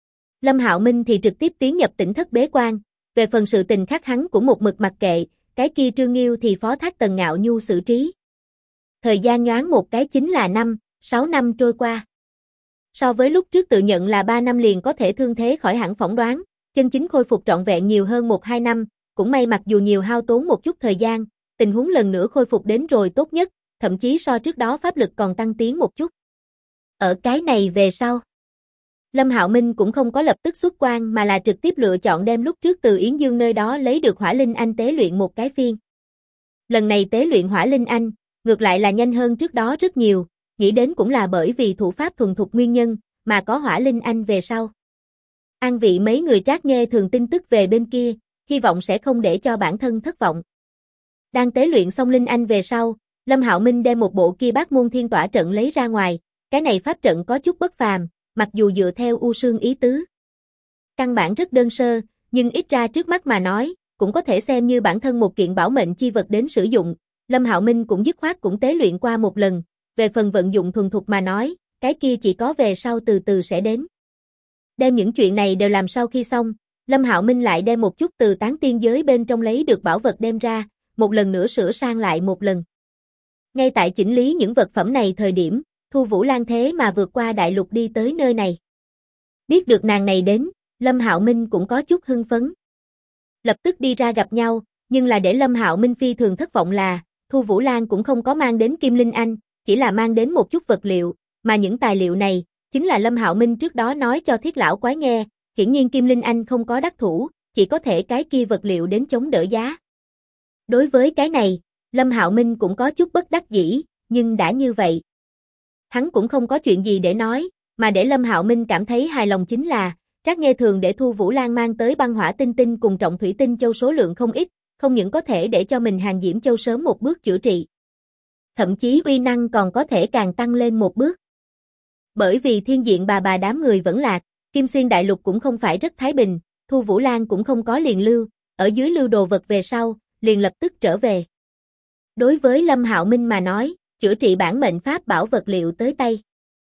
Lâm Hạo Minh thì trực tiếp tiến nhập tỉnh thất bế quan, về phần sự tình khác hắn cũng một mực mặc kệ, cái kia Trương Nghiêu thì phó thác Tần Ngạo Nhu xử trí. Thời gian nhoáng một cái chính là 6 năm trôi qua. So với lúc trước tự nhận là 3 năm liền có thể thương thế khỏi hẳn phỏng đoán, chân chính khôi phục trọn vẹn nhiều hơn 1-2 năm, cũng may mặc dù nhiều hao tốn một chút thời gian, tình huống lần nữa khôi phục đến rồi tốt nhất, thậm chí so trước đó pháp lực còn tăng tiến một chút. Ở cái này về sau, Lâm Hạo Minh cũng không có lập tức xuất quan mà là trực tiếp lựa chọn đem lúc trước từ Yến Dương nơi đó lấy được Hỏa Linh Anh tế luyện một cái phiên. Lần này tế luyện Hỏa Linh Anh, ngược lại là nhanh hơn trước đó rất nhiều, nghĩ đến cũng là bởi vì thủ pháp thuần thục nguyên nhân, mà có Hỏa Linh Anh về sau. An vị mấy người Trác nghe thường tin tức về bên kia, hy vọng sẽ không để cho bản thân thất vọng. Đang tế luyện xong Linh Anh về sau, Lâm Hạo Minh đem một bộ kia Bát Môn Thiên Tỏa trận lấy ra ngoài, cái này pháp trận có chút bất phàm, mặc dù dựa theo U Sương ý tứ. Căn bản rất đơn sơ, nhưng ít ra trước mắt mà nói, cũng có thể xem như bản thân một kiện bảo mệnh chi vật đến sử dụng, Lâm Hạo Minh cũng dứt khoát cũng tế luyện qua một lần, về phần vận dụng thuần thục mà nói, cái kia chỉ có về sau từ từ sẽ đến. Đem những chuyện này đều làm sau khi xong, Lâm Hạo Minh lại đem một chút từ tán tiên giới bên trong lấy được bảo vật đem ra, một lần nữa sửa sang lại một lần. Ngay tại chỉnh lý những vật phẩm này thời điểm, Thu Vũ Lan thế mà vượt qua đại lục đi tới nơi này. Biết được nàng này đến, Lâm Hạo Minh cũng có chút hưng phấn. Lập tức đi ra gặp nhau, nhưng là để Lâm Hạo Minh phi thường thất vọng là, Thu Vũ Lan cũng không có mang đến Kim Linh Anh, chỉ là mang đến một chút vật liệu, mà những tài liệu này, chính là Lâm Hạo Minh trước đó nói cho Thiết lão quái nghe, hiển nhiên Kim Linh Anh không có đắc thủ, chỉ có thể cái kia vật liệu đến chống đỡ giá. Đối với cái này, Lâm Hạo Minh cũng có chút bất đắc dĩ, nhưng đã như vậy. Hắn cũng không có chuyện gì để nói, mà để Lâm Hạo Minh cảm thấy hài lòng chính là, Trác Nghe thường để Thu Vũ Lan mang tới băng hỏa tinh tinh cùng trọng thủy tinh châu số lượng không ít, không những có thể để cho mình hàng diễm châu sớm một bước chữa trị. Thậm chí uy năng còn có thể càng tăng lên một bước. Bởi vì thiên diện bà đám người vẫn lạc, Kim Xuyên đại lục cũng không phải rất thái bình, Thu Vũ Lan cũng không có liền lưu, ở dưới lưu đồ vật về sau, liền lập tức trở về. Đối với Lâm Hạo Minh mà nói, chữa trị bản mệnh pháp bảo vật liệu tới tay.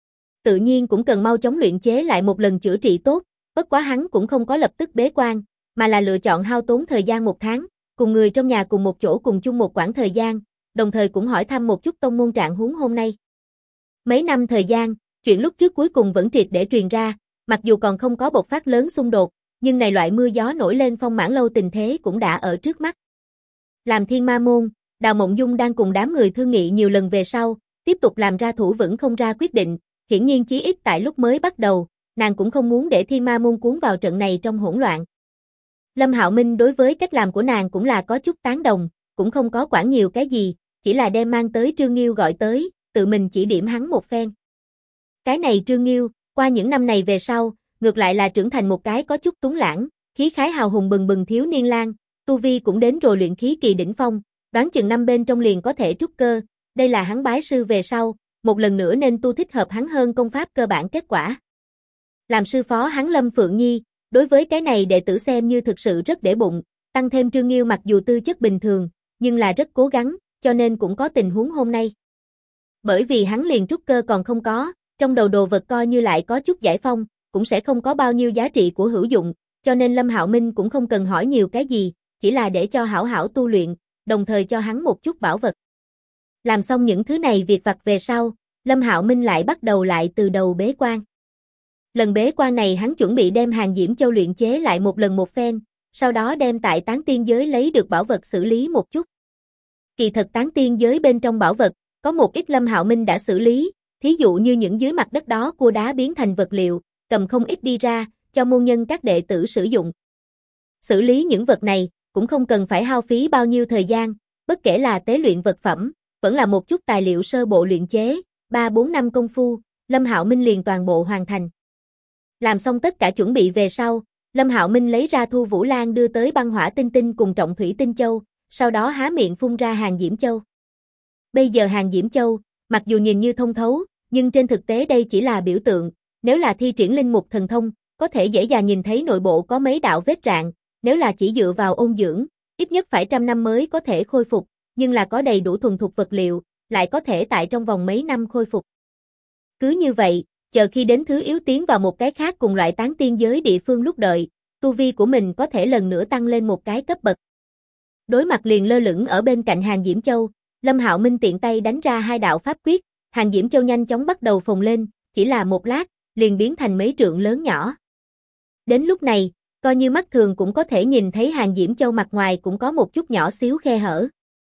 Tự nhiên cũng cần mau chóng luyện chế lại một lần chữa trị tốt, bất quá hắn cũng không có lập tức bế quan, mà là lựa chọn hao tốn thời gian 1 tháng, cùng người trong nhà cùng một chỗ cùng chung một quãng thời gian, đồng thời cũng hỏi thăm một chút tông môn trạng huống hôm nay. Mấy năm thời gian, chuyện lúc trước cuối cùng vẫn triệt để truyền ra, mặc dù còn không có bộc phát lớn xung đột, nhưng này loại mưa gió nổi lên Phong Mãn Lâu tình thế cũng đã ở trước mắt. Làm Thiên Ma môn, Đào Mộng Dung đang cùng đám người thương nghị nhiều lần về sau, tiếp tục làm ra thủ vững không ra quyết định, hiển nhiên chí ít tại lúc mới bắt đầu, nàng cũng không muốn để Thiên Ma môn cuốn vào trận này trong hỗn loạn. Lâm Hạo Minh đối với cách làm của nàng cũng là có chút tán đồng, cũng không có quản nhiều cái gì, chỉ là đem mang tới Trương Nghiêu gọi tới, tự mình chỉ điểm hắn một phen. Cái này Trương Nghiêu, qua những năm này về sau, ngược lại là trưởng thành một cái có chút tuấn lãng, khí khái hào hùng bừng bừng thiếu niên lang, tu vi cũng đến rồi luyện khí kỳ đỉnh phong, đoán chừng năm bên trong liền có thể trúc cơ, đây là hắn bái sư về sau, một lần nữa nên tu thích hợp hắn hơn công pháp cơ bản kết quả. Làm sư phó hắn Lâm Phượng Nhi, đối với cái này đệ tử xem như thực sự rất để bụng, tăng thêm Trương Nghiêu mặc dù tư chất bình thường, nhưng là rất cố gắng, cho nên cũng có tình huống hôm nay. Bởi vì hắn liền trúc cơ còn không có, trong đầu đồ vật coi như lại có chút giải phong, cũng sẽ không có bao nhiêu giá trị của hữu dụng, cho nên Lâm Hạo Minh cũng không cần hỏi nhiều cái gì, chỉ là để cho hảo hảo tu luyện, đồng thời cho hắn một chút bảo vật. Làm xong những thứ này việc vặt về sau, Lâm Hạo Minh lại bắt đầu lại từ đầu bế quan. Lần bế quan này hắn chuẩn bị đem Hàng Diễm Châu luyện chế lại một lần một phen, sau đó đem tại Tán Tiên giới lấy được bảo vật xử lý một chút. Kỳ thật Tán Tiên giới bên trong bảo vật, có một ít Lâm Hạo Minh đã xử lý, thí dụ như những dưới mặt đất đó cua đá biến thành vật liệu, cầm không ít đi ra, cho môn nhân các đệ tử sử dụng. Xử lý những vật này, cũng không cần phải hao phí bao nhiêu thời gian, bất kể là tế luyện vật phẩm, vẫn là một chút tài liệu sơ bộ luyện chế, 3-4 năm công phu, Lâm Hạo Minh liền toàn bộ hoàn thành. Làm xong tất cả chuẩn bị về sau, Lâm Hạo Minh lấy ra Thu Vũ Lan đưa tới băng hỏa tinh tinh cùng trọng thủy tinh châu, sau đó há miệng phun ra Hàng Diễm Châu. Bây giờ Hàng Diễm Châu, mặc dù nhìn như thông thấu, nhưng trên thực tế đây chỉ là biểu tượng, nếu là thi triển linh mục thần thông, có thể dễ dàng nhìn thấy nội bộ có mấy đạo vết rạn, nếu là chỉ dựa vào ôn dưỡng, ít nhất phải 100 năm mới có thể khôi phục, nhưng là có đầy đủ thuần thục vật liệu, lại có thể tại trong vòng mấy năm khôi phục. Cứ như vậy, chờ khi đến thứ yếu tiến vào một cái khác cùng loại Tán Tiên giới địa phương lúc đợi, tu vi của mình có thể lần nữa tăng lên một cái cấp bậc. Đối mặt liền lơ lửng ở bên cạnh Hàng Diễm Châu, Lâm Hạo Minh tiện tay đánh ra 2 đạo pháp quyết, Hàng Diễm Châu nhanh chóng bắt đầu phồng lên, chỉ là một lát, liền biến thành mấy trượng lớn nhỏ. Đến lúc này, coi như mắt thường cũng có thể nhìn thấy Hàng Diễm Châu mặt ngoài cũng có một chút nhỏ xíu khe hở.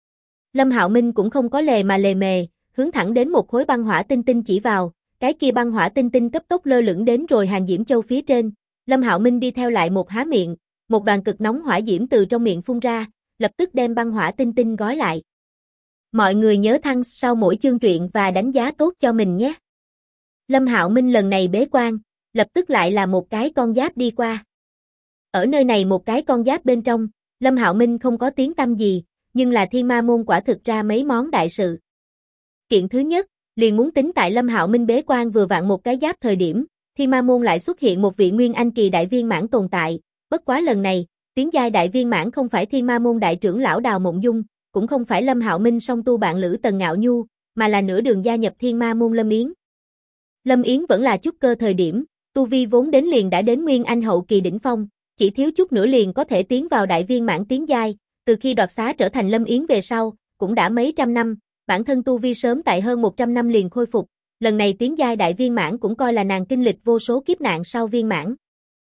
Lâm Hạo Minh cũng không có lề mà lề mề, hướng thẳng đến một khối băng hỏa tinh tinh chỉ vào, cái kia băng hỏa tinh tinh cấp tốc lơ lửng đến rồi Hàng Diễm Châu phía trên, Lâm Hạo Minh đi theo lại một há miệng, một đoàn cực nóng hỏa diễm từ trong miệng phun ra, lập tức đem băng hỏa tinh tinh gói lại. Mọi người nhớ thăng sau mỗi chương truyện và đánh giá tốt cho mình nhé. Lâm Hạo Minh lần này bế quan, lập tức lại là một cái con giáp đi qua. Ở nơi này một cái con giáp bên trong, Lâm Hạo Minh không có tiếng tăm gì, nhưng là Thiên Ma môn quả thực ra mấy món đại sự. Kiện thứ nhất, liền muốn tính tại Lâm Hạo Minh bế quan vừa vặn một cái giáp thời điểm, Thiên Ma môn lại xuất hiện một vị Nguyên Anh kỳ đại viên mãn tồn tại, bất quá lần này, tiến giai đại viên mãn không phải Thiên Ma môn đại trưởng lão Đào Mộng Dung, cũng không phải Lâm Hạo Minh song tu bạn lữ Tần Ngạo Nhu, mà là nửa đường gia nhập Thiên Ma môn Lâm Yến. Lâm Yến vẫn là trúc cơ thời điểm, tu vi vốn đến liền đã đến Nguyên Anh hậu kỳ đỉnh phong, chỉ thiếu chút nữa liền có thể tiến vào đại viên mãn tiến giai, từ khi đoạt xá trở thành Lâm Yến về sau, cũng đã mấy trăm năm, bản thân tu vi sớm tại hơn 100 năm liền khôi phục, lần này tiến giai đại viên mãn cũng coi là nàng kinh lịch vô số kiếp nạn sau viên mãn.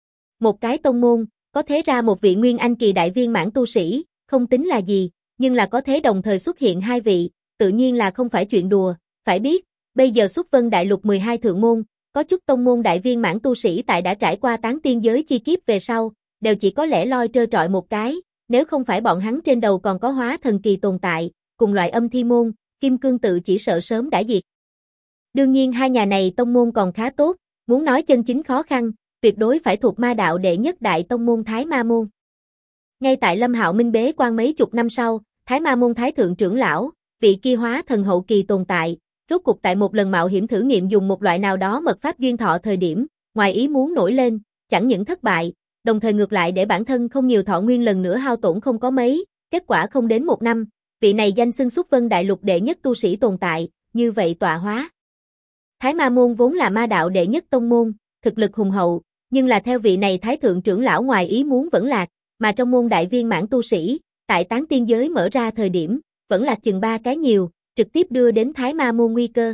Một cái tông môn, có thế ra một vị Nguyên Anh kỳ đại viên mãn tu sĩ, không tính là gì, nhưng là có thế đồng thời xuất hiện 2 vị, tự nhiên là không phải chuyện đùa, phải biết, bây giờ xuất vân đại lục 12 thượng môn, có chút tông môn đại viên mãn tu sĩ tại đã trải qua Tán Tiên giới chi kiếp về sau, đều chỉ có lẻ loi trơ trọi một cái, nếu không phải bọn hắn trên đầu còn có hóa thần kỳ tồn tại, cùng loại Âm Thi môn, Kim Cương tự chỉ sợ sớm đã diệt. Đương nhiên hai nhà này tông môn còn khá tốt, muốn nói chân chính khó khăn, tuyệt đối phải thuộc ma đạo đệ nhất đại tông môn Thái Ma môn. Ngay tại Lâm Hạo Minh bế quan mấy chục năm sau, Thái Ma môn thái thượng trưởng lão, vị kia hóa thần hậu kỳ tồn tại, rốt cục tại một lần mạo hiểm thử nghiệm dùng một loại nào đó mật pháp duyên thọ thời điểm, ngoài ý muốn nổi lên, chẳng những thất bại, đồng thời ngược lại để bản thân không nhiều thọ nguyên lần nữa hao tổn không có mấy, kết quả không đến 1 năm, vị này danh xưng Xuất Vân Đại Lục đệ nhất tu sĩ tồn tại, như vậy tọa hóa. Thái Ma môn vốn là ma đạo đệ nhất tông môn, thực lực hùng hậu, nhưng là theo vị này thái thượng trưởng lão ngoài ý muốn vẫn lạc, mà trong môn đại viên mãn tu sĩ, tại tán tiên giới mở ra thời điểm, vẫn lạc chừng 3 cái nhiều, trực tiếp đưa đến Thái Ma môn nguy cơ.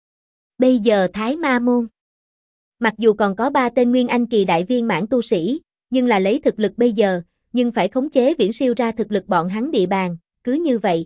Bây giờ Thái Ma môn, mặc dù còn có 3 tên nguyên anh kỳ đại viên mãn tu sĩ, nhưng là lấy thực lực bây giờ, nhưng phải khống chế viễn siêu ra thực lực bọn hắn địa bàn, cứ như vậy.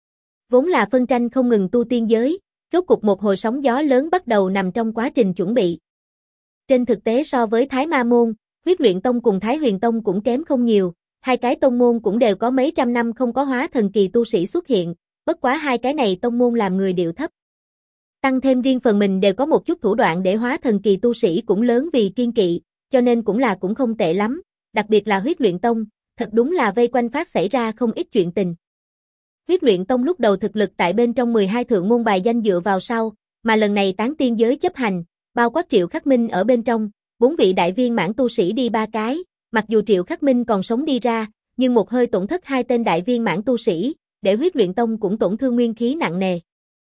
Vốn là phân tranh không ngừng tu tiên giới, rốt cục một hồi sóng gió lớn bắt đầu nằm trong quá trình chuẩn bị. Trên thực tế so với Thái Ma môn, Huyết Luyện Tông cùng Thái Huyền Tông cũng kém không nhiều, hai cái tông môn cũng đều có mấy trăm năm không có hóa thần kỳ tu sĩ xuất hiện, bất quá hai cái này tông môn làm người điệu thấp. Tăng thêm riêng phần mình đều có một chút thủ đoạn để hóa thần kỳ tu sĩ cũng lớn vì kiên kỵ, cho nên cũng không tệ lắm, đặc biệt là Huyết Luyện Tông, thật đúng là vây quanh phát xảy ra không ít chuyện tình. Huyết Luyện Tông lúc đầu thực lực tại bên trong 12 thượng môn bài danh dựa vào sau, mà lần này tán tiên giới chấp hành, bao quát Triệu Khắc Minh ở bên trong, 4 vị đại viên mãn tu sĩ đi 3 cái, mặc dù Triệu Khắc Minh còn sống đi ra, nhưng một hơi tổn thất 2 tên đại viên mãn tu sĩ, để Huyết Luyện Tông cũng tổn thương nguyên khí nặng nề.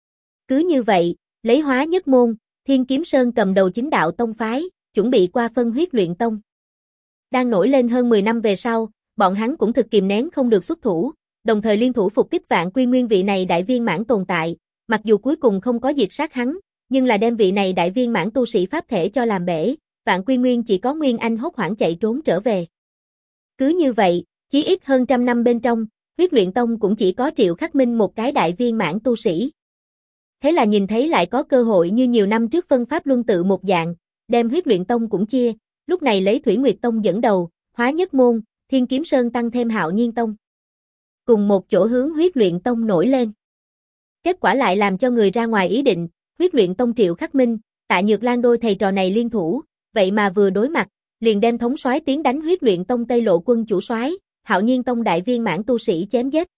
Cứ như vậy, lấy Hóa Nhất môn, Thiên Kiếm Sơn cầm đầu chính đạo tông phái, chuẩn bị qua phân Huyết Luyện Tông. Đang nổi lên hơn 10 năm về sau, bọn hắn cũng thực kìm nén không được xuất thủ, đồng thời liên thủ phục kích Vạn Quy Nguyên vị này đại viên mãn tồn tại, mặc dù cuối cùng không có diệt sát hắn, nhưng là đem vị này đại viên mãn tu sĩ pháp thể cho làm bể, Vạn Quy Nguyên chỉ có Nguyên Anh hốt hoảng chạy trốn trở về. Cứ như vậy, chí ít hơn 100 năm bên trong, Huyết Luyện Tông cũng chỉ có Triệu Khắc Minh một cái đại viên mãn tu sĩ. Thế là nhìn thấy lại có cơ hội như nhiều năm trước phân pháp luân tự một dạng, đem Huyết Luyện Tông cũng chia, lúc này lấy Thủy Nguyệt Tông dẫn đầu, Hóa Nhất môn, Thiên Kiếm Sơn tăng thêm Hạo Nhiên Tông. Cùng một chỗ hướng Huyết Luyện Tông nổi lên. Kết quả lại làm cho người ra ngoài ý định, Huyết Luyện Tông Triệu Khắc Minh, Tạ Nhược Lan đôi thầy trò này liên thủ, vậy mà vừa đối mặt, liền đem thống soái tiến đánh Huyết Luyện Tông Tây Lộ quân chủ soái, Hạo Nhiên Tông đại viên mãn tu sĩ chém giết.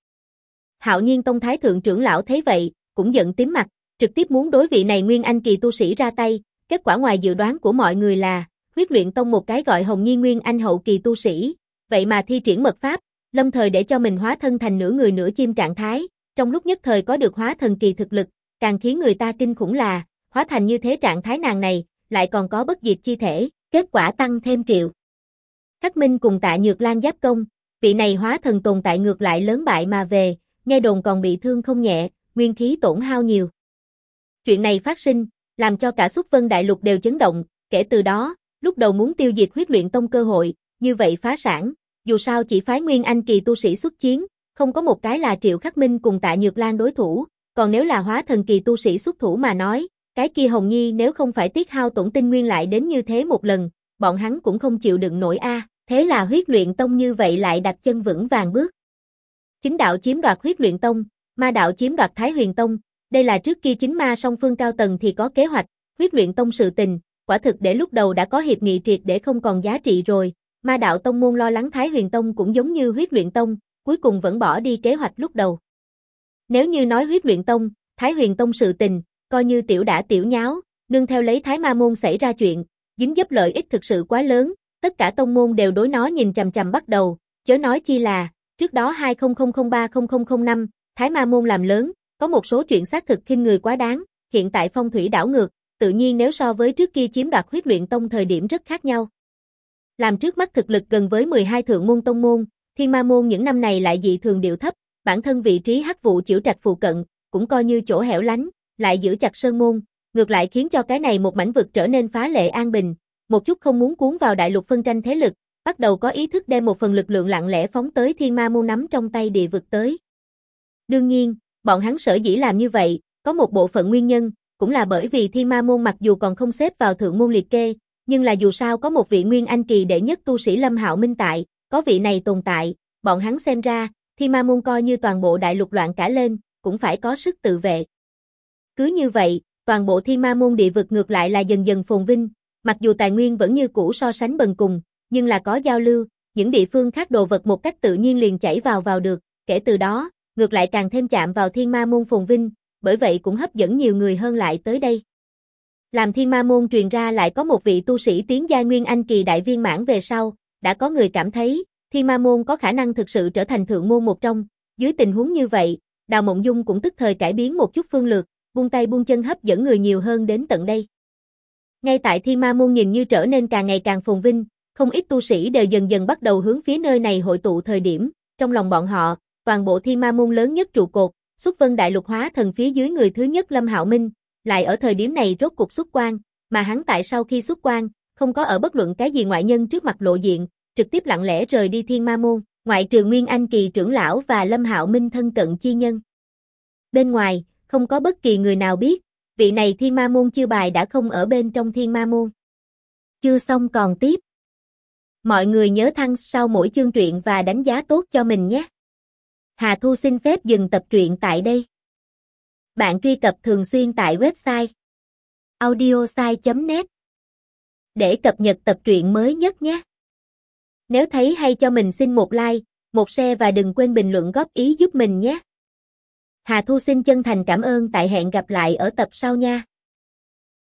Hạo Nhiên Tông thái thượng trưởng lão thấy vậy, cũng giận tím mặt, trực tiếp muốn đối vị này nguyên anh kỳ tu sĩ ra tay, kết quả ngoài dự đoán của mọi người là, Huyết Luyện Tông một cái gọi Hồng Nhi nguyên anh hậu kỳ tu sĩ, vậy mà thi triển mật pháp, lâm thời để cho mình hóa thân thành nửa người nửa chim trạng thái, trong lúc nhất thời có được hóa thần kỳ thực lực, càng khiến người ta kinh khủng là, hóa thành như thế trạng thái nàng này, lại còn có bất diệt chi thể, kết quả tăng thêm Triệu Khắc Minh cùng Tạ Nhược Lan giáp công, vị này hóa thần tồn tại ngược lại lớn bại mà về, nghe đồn còn bị thương không nhẹ, nguyên khí tổn hao nhiều. Chuyện này phát sinh, làm cho cả Xuất Vân Đại Lục đều chấn động, kể từ đó, lúc đầu muốn tiêu diệt Huyết Luyện Tông cơ hội, như vậy phá sản, dù sao chỉ phái nguyên anh kỳ tu sĩ xuất chiến, không có một cái là Triệu Khắc Minh cùng Tạ Nhược Lan đối thủ, còn nếu là hóa thần kỳ tu sĩ xuất thủ mà nói, cái kia Hồng Nhi nếu không phải tiết hao tổn tinh nguyên lại đến như thế một lần, bọn hắn cũng không chịu đựng nổi a, thế là Huyết Luyện Tông như vậy lại đặt chân vững vàng bước. Chính đạo chiếm đoạt Huyết Luyện Tông, ma đạo chiếm đoạt Thái Huyền Tông, đây là trước kia chính ma song phương cao tầng thì có kế hoạch, Huyết Luyện Tông sự tình, quả thực để lúc đầu đã có hiệp nghị triệt để không còn giá trị rồi, ma đạo tông môn lo lắng Thái Huyền Tông cũng giống như Huyết Luyện Tông, cuối cùng vẫn bỏ đi kế hoạch lúc đầu. Nếu như nói Huyết Luyện Tông, Thái Huyền Tông sự tình, coi như tiểu đã tiểu nháo, nương theo lấy Thái Ma môn xảy ra chuyện, dính dấp lợi ích thực sự quá lớn, tất cả tông môn đều đối nó nhìn chằm chằm bắt đầu, chớ nói chi là, trước đó 2003-0005, Thái Ma môn làm lớn, có một số chuyện xác thực khinh người quá đáng, hiện tại phong thủy đảo ngược, tự nhiên nếu so với trước kia chiếm đoạt Huyết Luyện Tông thời điểm rất khác nhau. Làm trước mắt thực lực gần với 12 thượng môn tông môn, Thiên Ma môn những năm này lại dị thường điệu thấp, bản thân vị trí Hắc Vụ Chiểu Trạch phụ cận, cũng coi như chỗ hẻo lánh, lại giữ chặt sơn môn, ngược lại khiến cho cái này một mảnh vực trở nên phá lệ an bình, một chút không muốn cuốn vào đại lục phân tranh thế lực, bắt đầu có ý thức đem một phần lực lượng lặng lẽ phóng tới Thiên Ma môn nắm trong tay địa vực tới. Đương nhiên, bọn hắn sở dĩ làm như vậy, có một bộ phận nguyên nhân, cũng là bởi vì Thiên Ma môn mặc dù còn không xếp vào thượng môn liệt kê, nhưng là dù sao có một vị nguyên anh kỳ đệ nhất tu sĩ Lâm Hạo Minh tại, có vị này tồn tại, bọn hắn xem ra, Thiên Ma môn coi như toàn bộ đại lục loạn cả lên, cũng phải có sức tự vệ. Cứ như vậy, toàn bộ Thiên Ma môn địa vực ngược lại là dần dần phồn vinh, mặc dù tài nguyên vẫn như cũ so sánh bần cùng, nhưng là có giao lưu, những địa phương khác đồ vật một cách tự nhiên liền chảy vào được, kể từ đó, ngược lại càng thêm chạm vào Thiên Ma môn phồn vinh, bởi vậy cũng hấp dẫn nhiều người hơn lại tới đây. Làm Thiên Ma Môn truyền ra lại có một vị tu sĩ tiến giai Nguyên Anh kỳ đại viên mãn về sau, đã có người cảm thấy, Thiên Ma Môn có khả năng thực sự trở thành thượng môn một trong. Dưới tình huống như vậy, Đào Mộng Dung cũng tức thời cải biến một chút phương lược, buông tay buông chân hấp dẫn người nhiều hơn đến tận đây. Ngay tại Thiên Ma Môn nhìn như trở nên càng ngày càng phồn vinh, không ít tu sĩ đều dần dần bắt đầu hướng phía nơi này hội tụ thời điểm, trong lòng bọn họ, toàn bộ Thiên Ma Môn lớn nhất trụ cột, Xuất Vân Đại Lục Hóa Thần phía dưới người thứ nhất Lâm Hạo Minh, lại ở thời điểm này rốt cuộc xuất quan, mà hắn tại sau khi xuất quan, không có ở bất luận cái gì ngoại nhân trước mặt lộ diện, trực tiếp lặng lẽ rời đi Thiên Ma Môn, ngoại trừ Nguyên Anh kỳ trưởng lão và Lâm Hạo Minh thân cận chi nhân. Bên ngoài, không có bất kỳ người nào biết, vị này Thiên Ma Môn chiêu bài đã không ở bên trong Thiên Ma Môn. Chưa xong còn tiếp. Mọi người nhớ thăng sau mỗi chương truyện và đánh giá tốt cho mình nhé. Hà Thu xin phép dừng tập truyện tại đây. Bạn truy cập thường xuyên tại website audiosai.net để cập nhật tập truyện mới nhất nhé. Nếu thấy hay cho mình xin một like, một share và đừng quên bình luận góp ý giúp mình nhé. Hà Thu xin chân thành cảm ơn, tại hẹn gặp lại ở tập sau nha.